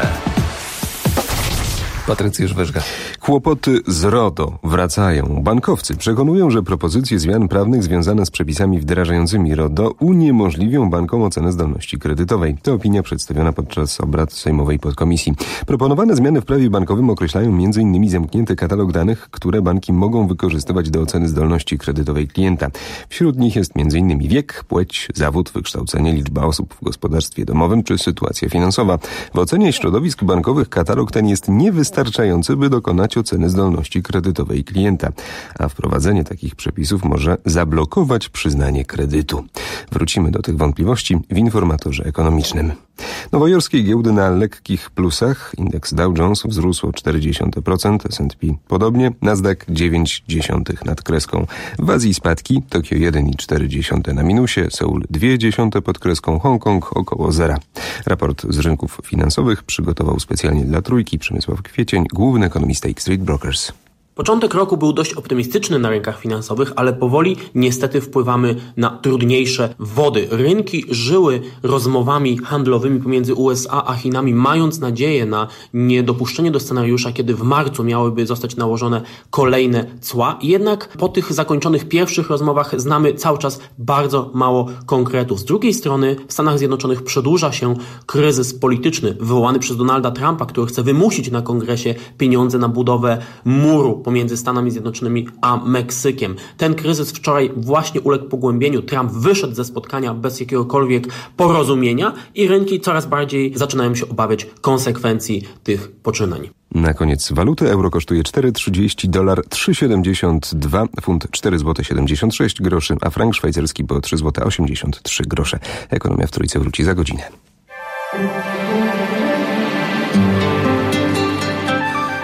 Patrycja Żwerzga. Kłopoty z RODO wracają. Bankowcy przekonują, że propozycje zmian prawnych związane z przepisami wdrażającymi RODO uniemożliwią bankom ocenę zdolności kredytowej. To opinia przedstawiona podczas obrad sejmowej podkomisji. Proponowane zmiany w prawie bankowym określają między innymi zamknięty katalog danych, które banki mogą wykorzystywać do oceny zdolności kredytowej klienta. Wśród nich jest między innymi wiek, płeć, zawód, wykształcenie, liczba osób w gospodarstwie domowym czy sytuacja finansowa. W ocenie środowisk bankowych katalog ten jest niewystarczający, by dokonać oceny zdolności kredytowej klienta, a wprowadzenie takich przepisów może zablokować przyznanie kredytu. Wrócimy do tych wątpliwości w informatorze ekonomicznym. Nowojorskie giełdy na lekkich plusach. Indeks Dow Jones wzrósł o cztery dziesiąte procent, S and P podobnie, Nasdaq dziewięć dziesiątych nad kreską. W Azji spadki, Tokio jeden i cztery dziesiąte na minusie, Seul dwie dziesiąte pod kreską, Hongkong około zera. Raport z rynków finansowych przygotował specjalnie dla Trójki Przemysław Kwiecień, główny ekonomista X Street Brokers. Początek roku był dość optymistyczny na rynkach finansowych, ale powoli niestety wpływamy na trudniejsze wody. Rynki żyły rozmowami handlowymi pomiędzy U S A a Chinami, mając nadzieję na niedopuszczenie do scenariusza, kiedy w marcu miałyby zostać nałożone kolejne cła. Jednak po tych zakończonych pierwszych rozmowach znamy cały czas bardzo mało konkretów. Z drugiej strony w Stanach Zjednoczonych przedłuża się kryzys polityczny wywołany przez Donalda Trumpa, który chce wymusić na kongresie pieniądze na budowę muru pomiędzy Stanami Zjednoczonymi a Meksykiem. Ten kryzys wczoraj właśnie uległ pogłębieniu. Trump wyszedł ze spotkania bez jakiegokolwiek porozumienia i rynki coraz bardziej zaczynają się obawiać konsekwencji tych poczynań. Na koniec waluty. Euro kosztuje cztery trzydzieści, dolar trzy siedemdziesiąt dwa, funt cztery złote siedemdziesiąt sześć groszy, a frank szwajcarski po trzy złote osiemdziesiąt trzy grosze. Ekonomia w Trójce wróci za godzinę.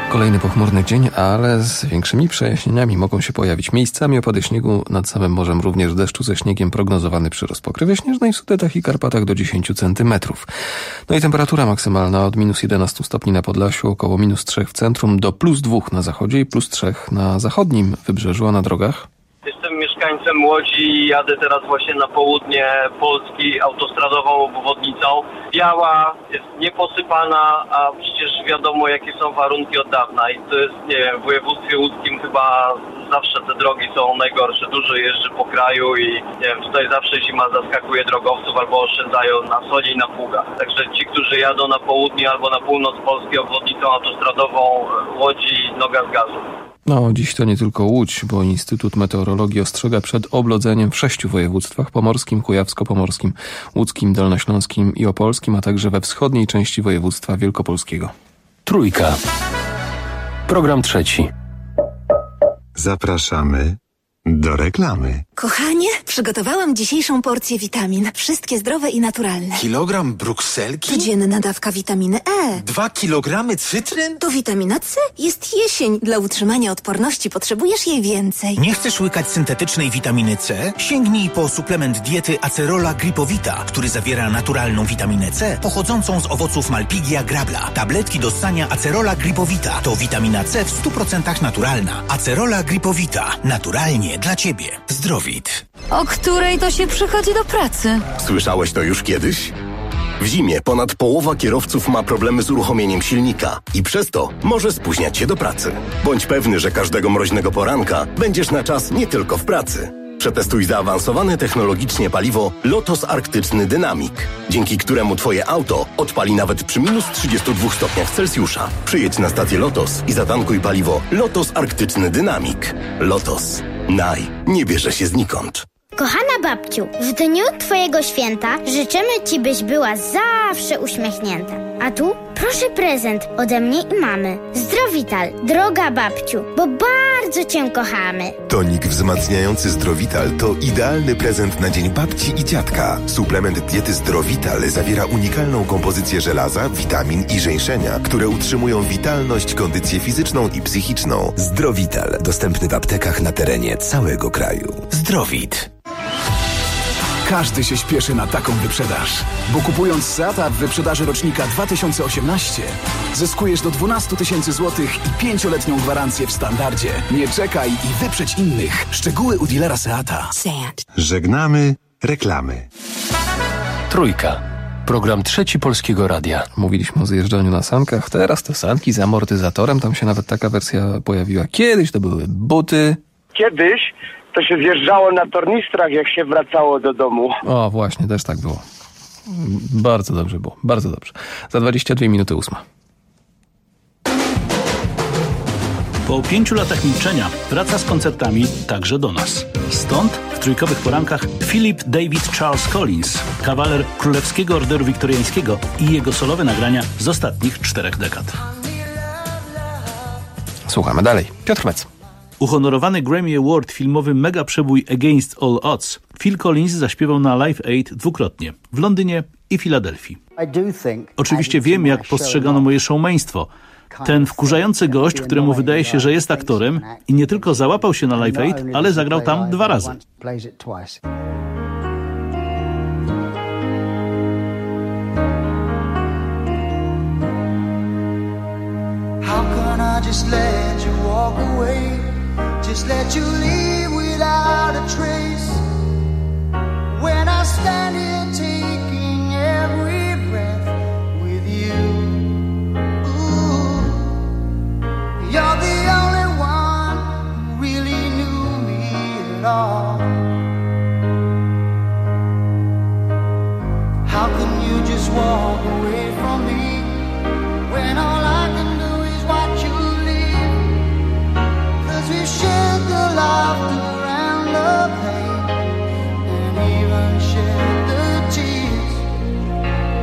Kolejny pochmurny dzień, ale z większymi przejaśnieniami mogą się pojawić. Miejscami opady śniegu, nad samym morzem również deszczu ze śniegiem, prognozowany przyrost pokrywy śnieżnej w Sudetach i Karpatach do dziesięć centymetrów. No i temperatura maksymalna od minus jedenaście stopni na Podlasiu, około minus trzy w centrum, do plus dwa na zachodzie i plus trzy na zachodnim wybrzeżu, a na drogach? Jestem mieszkańcem Łodzi i jadę teraz właśnie na południe Polski autostradową obwodnicą. Biała, jest nieposypana, a przecież wiadomo jakie są warunki od dawna i to jest, nie wiem, w województwie łódzkim chyba zawsze te drogi są najgorsze. Dużo jeżdżę po kraju i nie wiem, tutaj zawsze zima zaskakuje drogowców albo oszczędzają na soli i na pługach. Także ci, którzy jadą na południe albo na północ Polski obwodnicą autostradową Łodzi, noga z gazu. No, dziś to nie tylko Łódź, bo Instytut Meteorologii ostrzega przed oblodzeniem w sześciu województwach: pomorskim, kujawsko-pomorskim, łódzkim, dolnośląskim i opolskim, a także we wschodniej części województwa wielkopolskiego. Trójka. Program trzeci. Zapraszamy do reklamy. Kochanie, przygotowałam dzisiejszą porcję witamin. Wszystkie zdrowe i naturalne. Kilogram brukselki? Codzienna dawka witaminy E. Dwa kilogramy cytryn? To witamina C. Jest jesień. Dla utrzymania odporności potrzebujesz jej więcej. Nie chcesz łykać syntetycznej witaminy C? Sięgnij po suplement diety Acerola Gripowita, który zawiera naturalną witaminę C pochodzącą z owoców Malpighia grabla. Tabletki do ssania Acerola Gripowita to witamina C w stu procentach naturalna. Acerola Gripowita. Naturalnie dla Ciebie. Zdrowit. O której to się przychodzi do pracy? Słyszałeś to już kiedyś? W zimie ponad połowa kierowców ma problemy z uruchomieniem silnika i przez to może spóźniać się do pracy. Bądź pewny, że każdego mroźnego poranka będziesz na czas nie tylko w pracy. Przetestuj zaawansowane technologicznie paliwo Lotos Arktyczny Dynamic, dzięki któremu Twoje auto odpali nawet przy minus trzydziestu dwóch stopniach Celsjusza. Przyjedź na stację Lotos i zatankuj paliwo Lotos Arktyczny Dynamic. Lotos. Naj nie bierze się znikąd. Kochana babciu, w dniu Twojego święta życzymy Ci, byś była zawsze uśmiechnięta. A tu proszę prezent ode mnie i mamy. Zdrowital, droga babciu, bo bardzo Cię kochamy. Tonik wzmacniający Zdrowital to idealny prezent na dzień babci i dziadka. Suplement diety Zdrowital zawiera unikalną kompozycję żelaza, witamin i żeńszenia, które utrzymują witalność, kondycję fizyczną i psychiczną. Zdrowital, dostępny w aptekach na terenie całego kraju. Zdrowit. Każdy się śpieszy na taką wyprzedaż, bo kupując Seata w wyprzedaży rocznika dwa tysiące osiemnaście zyskujesz do dwanaście tysięcy złotych i pięcioletnią gwarancję w standardzie. Nie czekaj i wyprzedź innych. Szczegóły u dealera Seata. Seat. Żegnamy reklamy. Trójka. Program trzeci Polskiego Radia. Mówiliśmy o zjeżdżaniu na sankach, teraz to sanki z amortyzatorem, tam się nawet taka wersja pojawiła. Kiedyś to były buty. Kiedyś to się zjeżdżało na tornistrach, jak się wracało do domu. O, właśnie, też tak było. Bardzo dobrze było, bardzo dobrze. Za dwadzieścia dwie minuty ósma. Po pięciu latach milczenia wraca z koncertami także do nas. Stąd w trójkowych porankach Philip David Charles Collins, kawaler Królewskiego Orderu Wiktoriańskiego i jego solowe nagrania z ostatnich czterech dekad. Słuchamy dalej. Piotr Mec. Uhonorowany Grammy Award filmowy mega przebój Against All Odds Phil Collins zaśpiewał na Live Aid dwukrotnie, w Londynie i Filadelfii. Oczywiście wiem, jak postrzegano moje showmeństwo. Ten wkurzający gość, któremu wydaje się, że jest aktorem i nie tylko załapał się na Live Aid, ale zagrał tam dwa razy. How can I just let you walk away? Just let you leave without a trace. When I stand here taking every breath with you. Ooh, you're the only one who really knew me at all. How can you just walk away from me when all I can do is watch you leave? 'Cause we shared the laughter and the pain, and even shared the tears.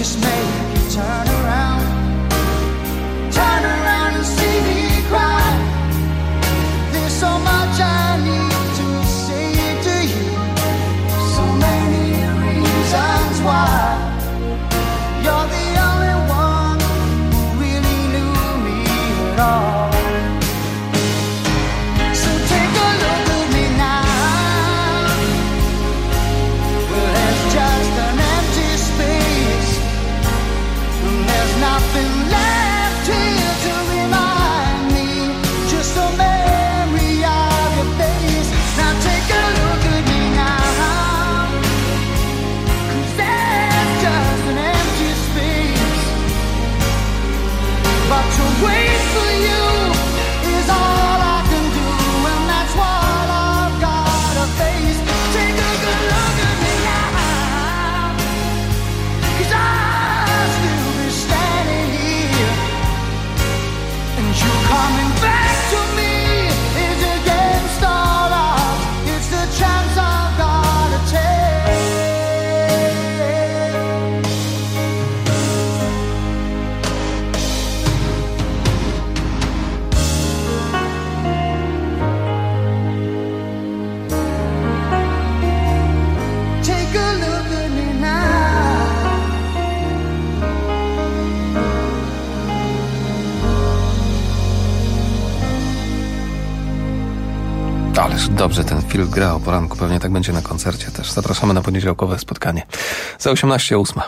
just make you turn around, turn around and see me cry. There's so much I need to say to you, so many reasons why. You're the only one who really knew me at all. So take a look at me now. Well, there's just an empty space, and there's nothing left here to remind me. Just a memory of your face. Now take a look at me now, 'cause there's just an empty space. But to wait for you is all I can do, and that's what I've gotta face. Take a good look at me now, 'cause I'll still be standing here, and you coming back to me is against all odds. It's the chance I've gotta take. Take a look at me now. Ależ dobrze ten film gra o poranku, pewnie tak będzie na koncercie też. Zapraszamy na poniedziałkowe spotkanie. Za osiemnaście ósma.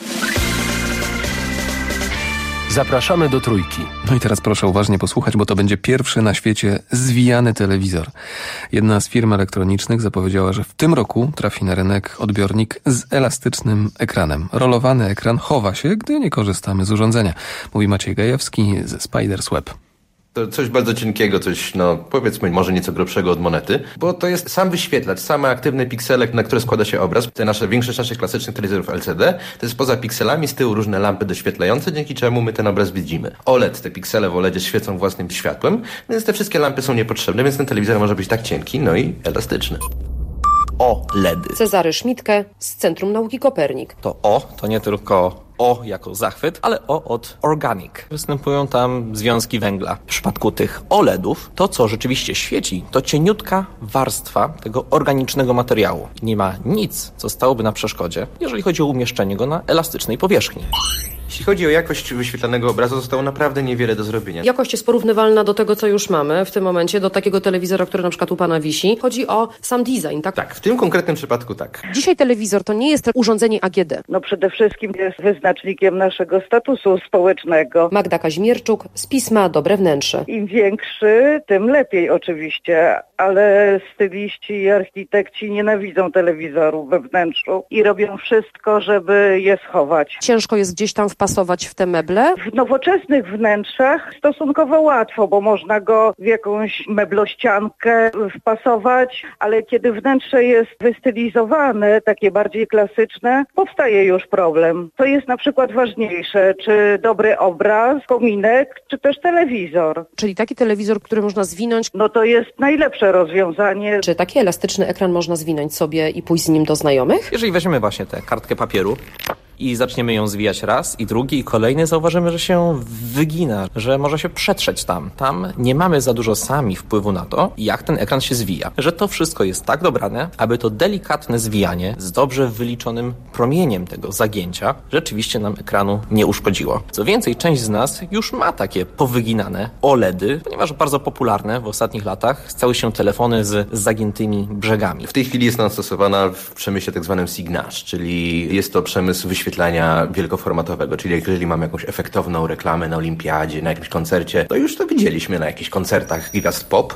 Zapraszamy do Trójki. No i teraz proszę uważnie posłuchać, bo to będzie pierwszy na świecie zwijany telewizor. Jedna z firm elektronicznych zapowiedziała, że w tym roku trafi na rynek odbiornik z elastycznym ekranem. Rolowany ekran chowa się, gdy nie korzystamy z urządzenia. Mówi Maciej Gajewski ze Spider's Web. To coś bardzo cienkiego, coś, no powiedzmy może nieco grubszego od monety, bo to jest sam wyświetlacz, same aktywne piksele, na które składa się obraz. Te nasze, większość naszych klasycznych telewizorów L C D to jest poza pikselami z tyłu różne lampy doświetlające, dzięki czemu my ten obraz widzimy. O L E D, te piksele w O L E D świecą własnym światłem, więc te wszystkie lampy są niepotrzebne, więc ten telewizor może być tak cienki, no i elastyczny. O L E D. Cezary Szmitke z Centrum Nauki Kopernik. To O to nie tylko O jako zachwyt, ale O od organic. Występują tam związki węgla. W przypadku tych O L E Dów to, co rzeczywiście świeci, to cieniutka warstwa tego organicznego materiału. Nie ma nic, co stałoby na przeszkodzie, jeżeli chodzi o umieszczenie go na elastycznej powierzchni. Jeśli chodzi o jakość wyświetlanego obrazu, zostało naprawdę niewiele do zrobienia. Jakość jest porównywalna do tego, co już mamy w tym momencie, do takiego telewizora, który na przykład u pana wisi. Chodzi o sam design, tak? Tak, w tym konkretnym przypadku tak. Dzisiaj telewizor to nie jest urządzenie A G D. No przede wszystkim jest wyznacznikiem naszego statusu społecznego. Magda Kaźmierczuk z pisma Dobre Wnętrze. Im większy, tym lepiej oczywiście, ale styliści i architekci nienawidzą telewizorów we wnętrzu i robią wszystko, żeby je schować. Ciężko jest gdzieś tam wpasować w te meble? W nowoczesnych wnętrzach stosunkowo łatwo, bo można go w jakąś meblościankę wpasować, ale kiedy wnętrze jest wystylizowane, takie bardziej klasyczne, powstaje już problem. To jest na przykład ważniejsze, czy dobry obraz, kominek, czy też telewizor. Czyli taki telewizor, który można zwinąć? No to jest najlepsze rozwiązanie. Czy taki elastyczny ekran można zwinąć sobie i pójść z nim do znajomych? Jeżeli weźmiemy właśnie tę kartkę papieru i zaczniemy ją zwijać raz i drugi i kolejny, zauważymy, że się wygina, że może się przetrzeć tam. Tam nie mamy za dużo sami wpływu na to, jak ten ekran się zwija. Że to wszystko jest tak dobrane, aby to delikatne zwijanie z dobrze wyliczonym promieniem tego zagięcia rzeczywiście nam ekranu nie uszkodziło. Co więcej, część z nas już ma takie powyginane O L E D y, ponieważ bardzo popularne w ostatnich latach stały się telefony z zagiętymi brzegami. W tej chwili jest ona stosowana w przemyśle tak zwanym signage, czyli jest to przemysł wyświetlania wielkoformatowego, czyli jeżeli mamy jakąś efektowną reklamę na olimpiadzie, na jakimś koncercie, to już to widzieliśmy na jakichś koncertach gwiazd pop.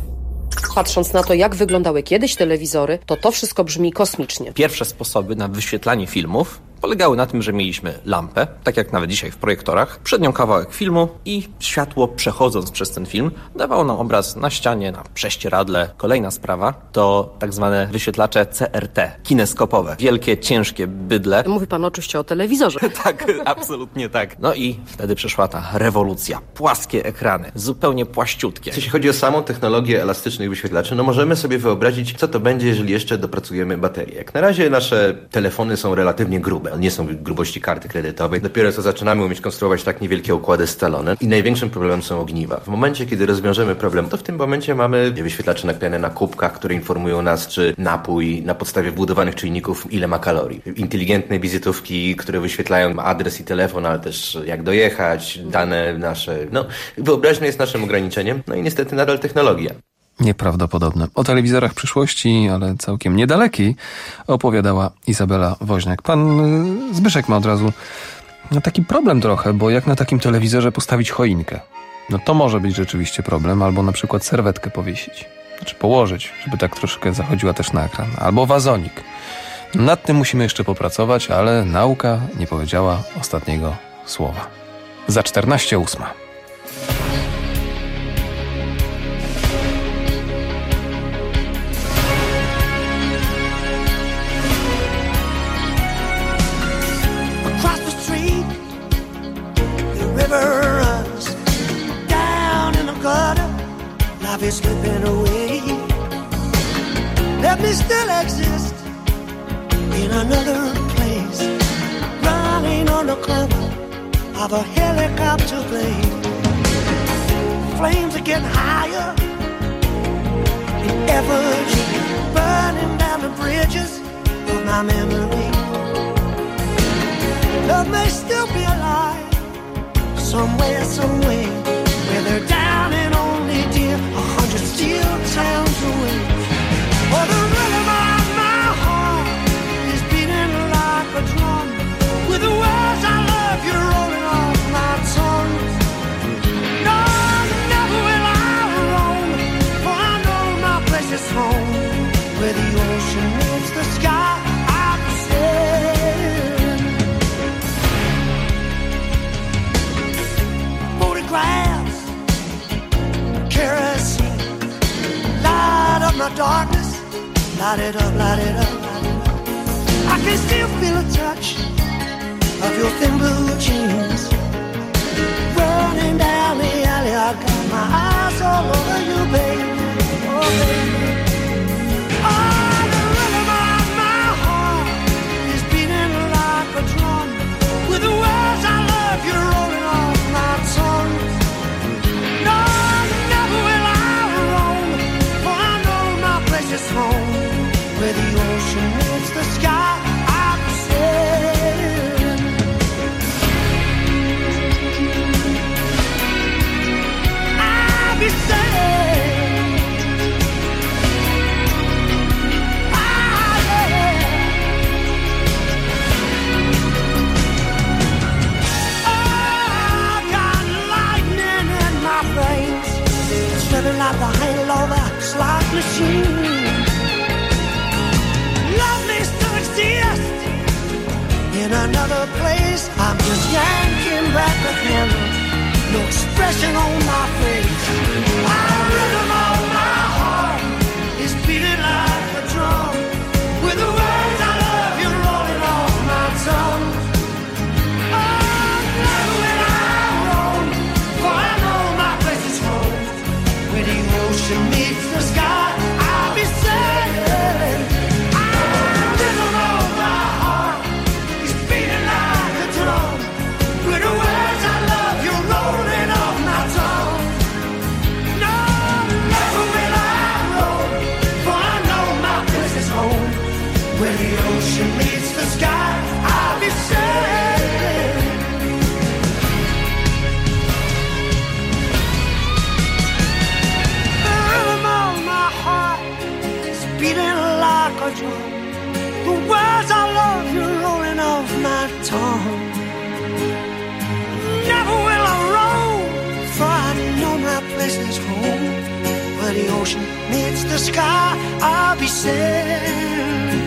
Patrząc na to, jak wyglądały kiedyś telewizory, to to wszystko brzmi kosmicznie. Pierwsze sposoby na wyświetlanie filmów polegały na tym, że mieliśmy lampę, tak jak nawet dzisiaj w projektorach, przed nią kawałek filmu i światło przechodząc przez ten film dawało nam obraz na ścianie, na prześcieradle. Kolejna sprawa to tak zwane wyświetlacze C R T, kineskopowe. Wielkie, ciężkie bydle. Mówi pan oczywiście o telewizorze. Tak, absolutnie tak. No i wtedy przyszła ta rewolucja. Płaskie ekrany, zupełnie płaściutkie. Jeśli chodzi o samą technologię elastycznych wyświetlaczy, no możemy sobie wyobrazić, co to będzie, jeżeli jeszcze dopracujemy baterię. Jak na razie nasze telefony są relatywnie grube. metalowe. Nie są grubości karty kredytowej. Dopiero co zaczynamy umieć konstruować tak niewielkie układy scalone i największym problemem są ogniwa. W momencie, kiedy rozwiążemy problem, to w tym momencie mamy wyświetlacze naklejone na kubkach, które informują nas, czy napój na podstawie wbudowanych czynników, ile ma kalorii. Inteligentne wizytówki, które wyświetlają adres i telefon, ale też jak dojechać, dane nasze. No, wyobraźnia jest naszym ograniczeniem, no i niestety nadal technologia. Nieprawdopodobne. O telewizorach przyszłości, ale całkiem niedalekiej, opowiadała Izabela Woźniak. Pan Zbyszek ma od razu taki problem trochę, bo jak na takim telewizorze postawić choinkę? No to może być rzeczywiście problem, albo na przykład serwetkę powiesić. Znaczy położyć, żeby tak troszkę zachodziła też na ekran. Albo wazonik. Nad tym musimy jeszcze popracować, ale nauka nie powiedziała ostatniego słowa. Za czternaście ósma. Life is slipping away. Let me still exist in another place, running on the cover of a helicopter plane. Flames are getting higher in efforts, burning down the bridges of my memory. Love may still be alive somewhere, somewhere, where they're down and only dear a hundred steel towns away. For the rhythm of my heart is beating like a drum, with the words I love you rolling off my tongue. No, never will I roam, for I know my place is home, where the ocean meets the sky. I'm sailing. Photographs, kerosene, light up my darkness, light it up, light it up, light it up. I can still feel a touch of your thin blue jeans, running down the alley. I got my eyes all over you, baby, oh baby. Oh, the rhythm of my heart is beating like a drum, with the words I love you rolling off my tongue. No, never will I roam, for I know my place is home, where the ocean meets the sky. I'm sailing. I'll be sailing. Ah, yeah. Oh, I got lightning in my veins, slipping like the hangover slot machine. Love may still exist in another place. I'm just yanking back the handle, no expression on my face. My rhythm of my heart is beating like a drum, with the words I love you rolling off my tongue. Oh, never will I roam, for I know my place is home, where the ocean meets the sky. I'll be sailing. Where the ocean meets the sky, I'll be sailing. The rhythm of my heart is beating like a drum, the words I love you rolling off my tongue. Never will I roam, for I know my place is home, where the ocean meets the sky, I'll be sailing.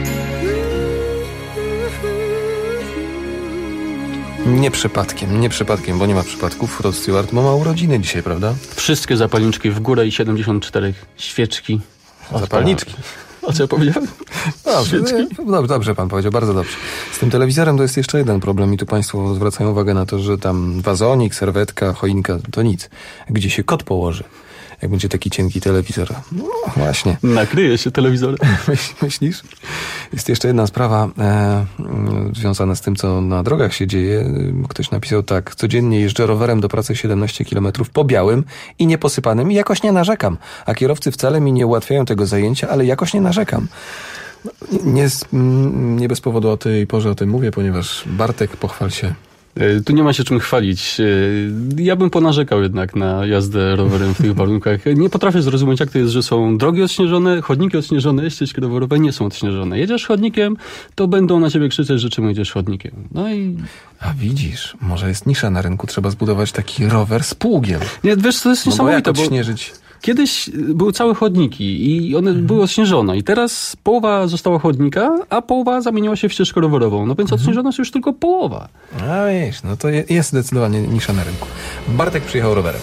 Nie przypadkiem, nie przypadkiem, bo nie ma przypadków. Rod Stewart ma urodziny dzisiaj, prawda? Wszystkie zapalniczki w górę i siedemdziesiąt cztery świeczki. Zapalniczki. O co ja powiedziałem? Dobrze, dobrze, dobrze pan powiedział, bardzo dobrze. Z tym telewizorem to jest jeszcze jeden problem i tu państwo zwracają uwagę na to, że tam wazonik, serwetka, choinka, to nic. Gdzie się kot położy? jak będzie taki cienki telewizor. No właśnie. Nakryje się telewizor. Myślisz? Jest jeszcze jedna sprawa e, związana z tym, co na drogach się dzieje. Ktoś napisał tak: codziennie jeżdżę rowerem do pracy siedemnaście kilometrów po białym i nieposypanym i jakoś nie narzekam. A kierowcy wcale mi nie ułatwiają tego zajęcia, ale jakoś nie narzekam. Nie, nie bez powodu o tej porze o tym mówię, ponieważ Bartek, pochwal się. Tu nie ma się czym chwalić. Ja bym ponarzekał jednak na jazdę rowerem w tych warunkach. Nie potrafię zrozumieć, jak to jest, że są drogi odśnieżone, chodniki odśnieżone, ścieżki rowerowe nie są odśnieżone. Jedziesz chodnikiem, to będą na ciebie krzyczeć, że czemu jedziesz chodnikiem. No i... A widzisz, może jest nisza na rynku, trzeba zbudować taki rower z pługiem. Nie, wiesz, to jest no niesamowite, bo jak odśnieżyć? Bo... Kiedyś były całe chodniki i one mhm. były odśnieżone i teraz połowa została chodnika, a połowa zamieniła się w ścieżkę rowerową. No więc mhm. odśnieżona jest już tylko połowa. A wiesz, no to jest zdecydowanie nisza na rynku. Bartek przyjechał rowerem.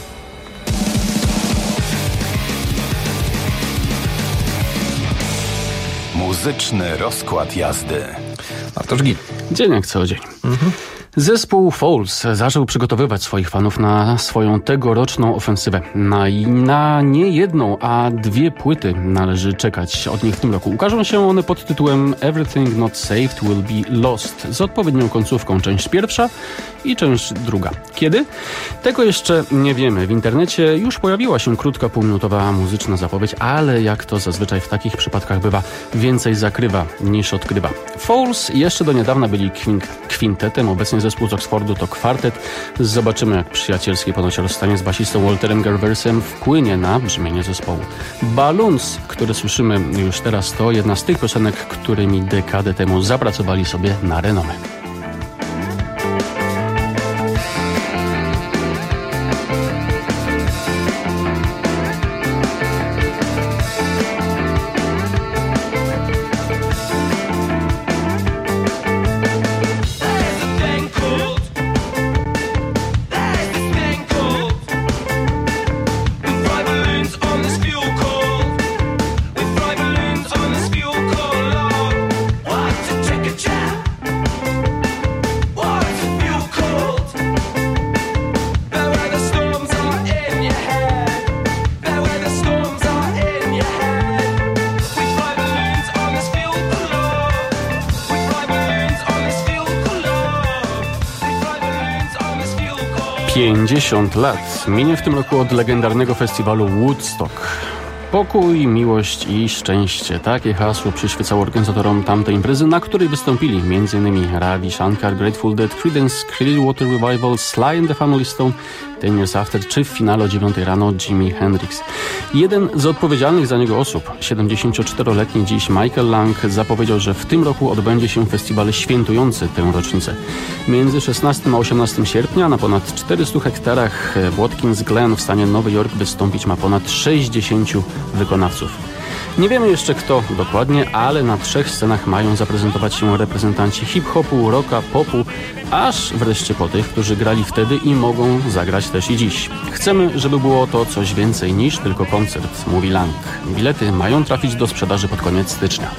Muzyczny rozkład jazdy. Artur Gil. Dzień jak co dzień. Mhm. Zespół Falls zaczął przygotowywać swoich fanów na swoją tegoroczną ofensywę. Na, na nie jedną, a dwie płyty należy czekać od nich w tym roku. Ukażą się one pod tytułem Everything Not Saved Will Be Lost z odpowiednią końcówką, część pierwsza i część druga. Kiedy? Tego jeszcze nie wiemy. W internecie już pojawiła się krótka, półminutowa muzyczna zapowiedź, ale jak to zazwyczaj w takich przypadkach bywa, więcej zakrywa niż odkrywa. Falls jeszcze do niedawna byli kwin- kwintetem, obecnie zespół z Oxfordu to kwartet. Zobaczymy, jak przyjacielskie ponoć rozstanie z basistą Walterem Gerversem wpłynie na brzmienie zespołu. Balloons, które słyszymy już teraz, to jedna z tych piosenek, którymi dekadę temu zapracowali sobie na renomę. pięćdziesiąt lat minie w tym roku od legendarnego festiwalu Woodstock. Pokój, miłość i szczęście. Takie hasło przyświecało organizatorom tamtej imprezy, na której wystąpili m.in. Ravi Shankar, Grateful Dead, Creedence Clearwater Revival, Sly and the Family Stone, Ten Years After, czy w finale o dziewiątej rano Jimi Hendrix. Jeden z odpowiedzialnych za niego osób, siedemdziesięcioczteroletni dziś Michael Lang, zapowiedział, że w tym roku odbędzie się festiwal świętujący tę rocznicę. Między szesnastego a osiemnastego sierpnia na ponad czterystu hektarach Watkins Glen w stanie Nowy Jork wystąpić ma ponad sześćdziesięciu wykonawców. Nie wiemy jeszcze kto dokładnie, ale na trzech scenach mają zaprezentować się reprezentanci hip-hopu, rocka, popu, aż wreszcie po tych, którzy grali wtedy i mogą zagrać też i dziś. Chcemy, żeby było to coś więcej niż tylko koncert, mówi Lang. Bilety mają trafić do sprzedaży pod koniec stycznia.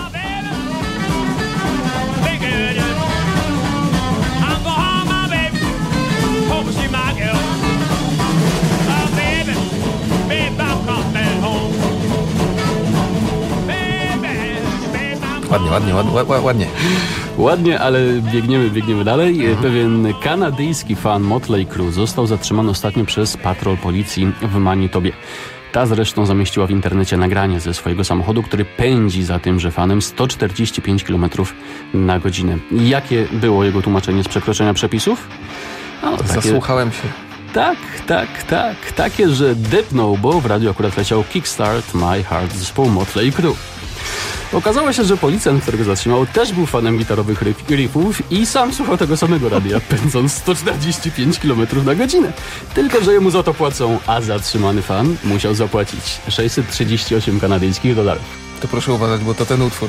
Ładnie, ładnie, ładnie, ładnie. Ładnie, ale biegniemy, biegniemy dalej. Mhm. Pewien kanadyjski fan Motley Crue został zatrzymany ostatnio przez patrol policji w Manitobie. Ta zresztą zamieściła w internecie nagranie ze swojego samochodu, który pędzi za tymże fanem sto czterdzieści pięć kilometrów na godzinę. Jakie było jego tłumaczenie z przekroczenia przepisów? No, takie... Zasłuchałem się. Tak, tak, tak. Takie, że depnął, bo w radiu akurat leciał Kickstart My Heart zespołu Motley Crue. Okazało się, że policjant, którego zatrzymał, też był fanem gitarowych riffów i sam słuchał tego samego radia, pędząc sto czterdzieści pięć kilometrów na godzinę. Tylko że jemu za to płacą, a zatrzymany fan musiał zapłacić sześćset trzydzieści osiem kanadyjskich dolarów. To proszę uważać, bo to ten utwór.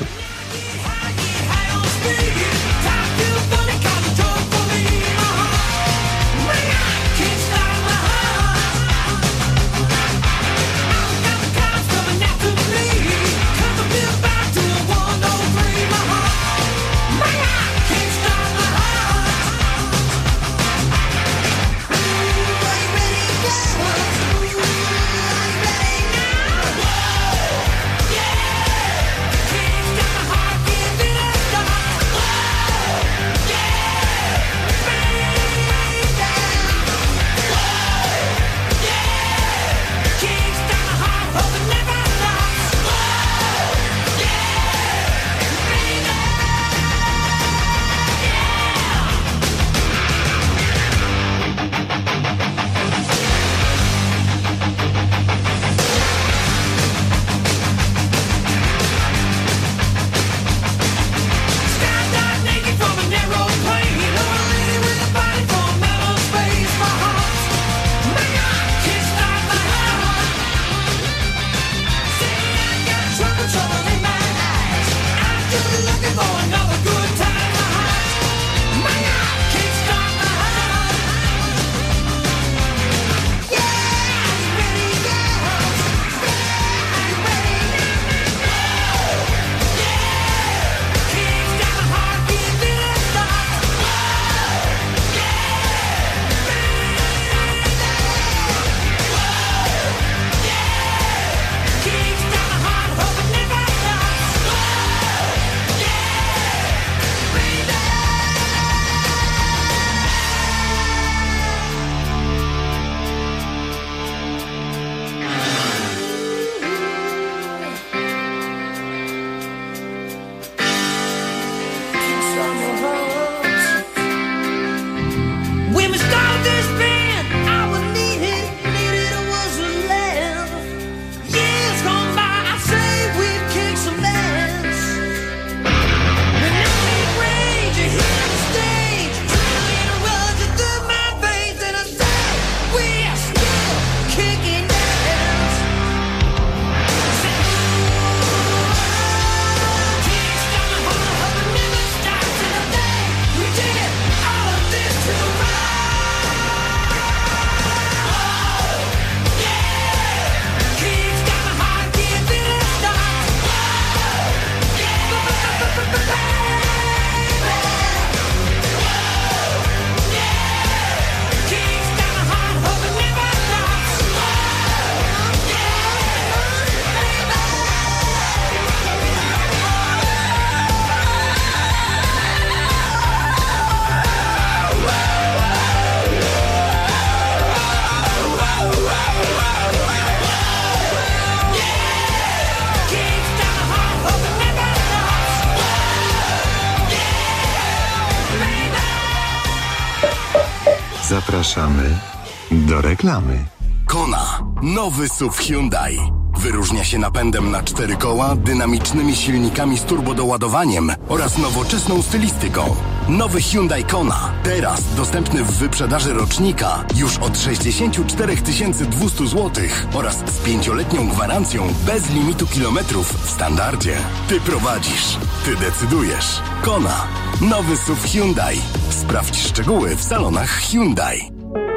Zapraszamy do reklamy. Kona. Nowy S U V Hyundai. Wyróżnia się napędem na cztery koła, dynamicznymi silnikami z turbodoładowaniem oraz nowoczesną stylistyką. Nowy Hyundai Kona. Teraz dostępny w wyprzedaży rocznika już od sześćdziesiąt cztery tysiące dwieście złotych oraz z pięcioletnią gwarancją bez limitu kilometrów w standardzie. Ty prowadzisz. Ty decydujesz. Kona. Nowy S U V Hyundai. Sprawdź szczegóły w salonach Hyundai.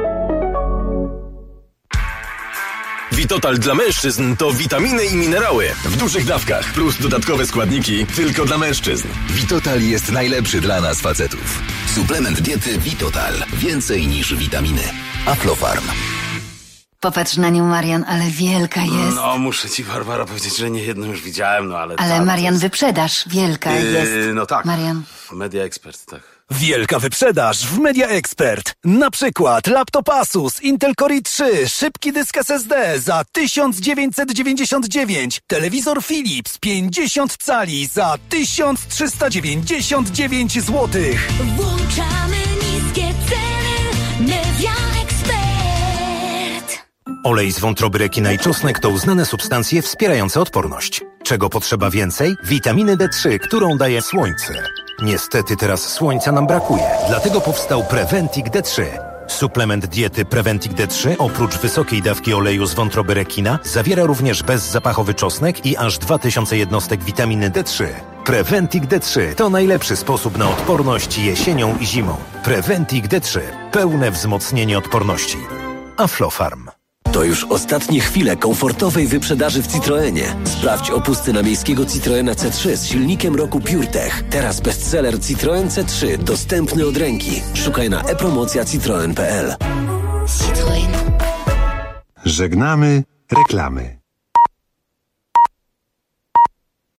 Witotal dla mężczyzn to witaminy i minerały w dużych dawkach plus dodatkowe składniki tylko dla mężczyzn. Witotal jest najlepszy dla nas facetów. Suplement diety Witotal. Więcej niż witaminy. Aflofarm. Popatrz na nią, Marian, ale wielka jest. No, muszę ci, Barbara, powiedzieć, że nie jedną już widziałem, no ale... Ale ta, Marian, jest... wyprzedaż wielka yy, jest. No tak. Marian. Media Expert, tak. Wielka wyprzedaż w Media Expert. Na przykład laptop Asus Intel Core i trzy, szybki dysk S S D za tysiąc dziewięćset dziewięćdziesiąt dziewięć, telewizor Philips pięćdziesiąt cali za tysiąc trzysta dziewięćdziesiąt dziewięć złotych. Włączamy niskie ceny. Media Expert. Olej z wątroby rekina i czosnek to uznane substancje wspierające odporność. Czego potrzeba więcej? Witaminy D trzy, którą daje słońce. Niestety teraz słońca nam brakuje, dlatego powstał Preventic D trzy. Suplement diety Preventic D trzy oprócz wysokiej dawki oleju z wątroby rekina zawiera również bezzapachowy czosnek i aż dwa tysiące jednostek witaminy D trzy. Preventic D trzy to najlepszy sposób na odporność jesienią i zimą. Preventic D trzy. Pełne wzmocnienie odporności. Aflofarm. To już ostatnie chwile komfortowej wyprzedaży w Citroenie. Sprawdź opusty na miejskiego Citroena C trzy z silnikiem roku PureTech. Teraz bestseller Citroen C trzy, dostępny od ręki. Szukaj na e-promocja citroen kropka p l. Citroen. Żegnamy reklamy.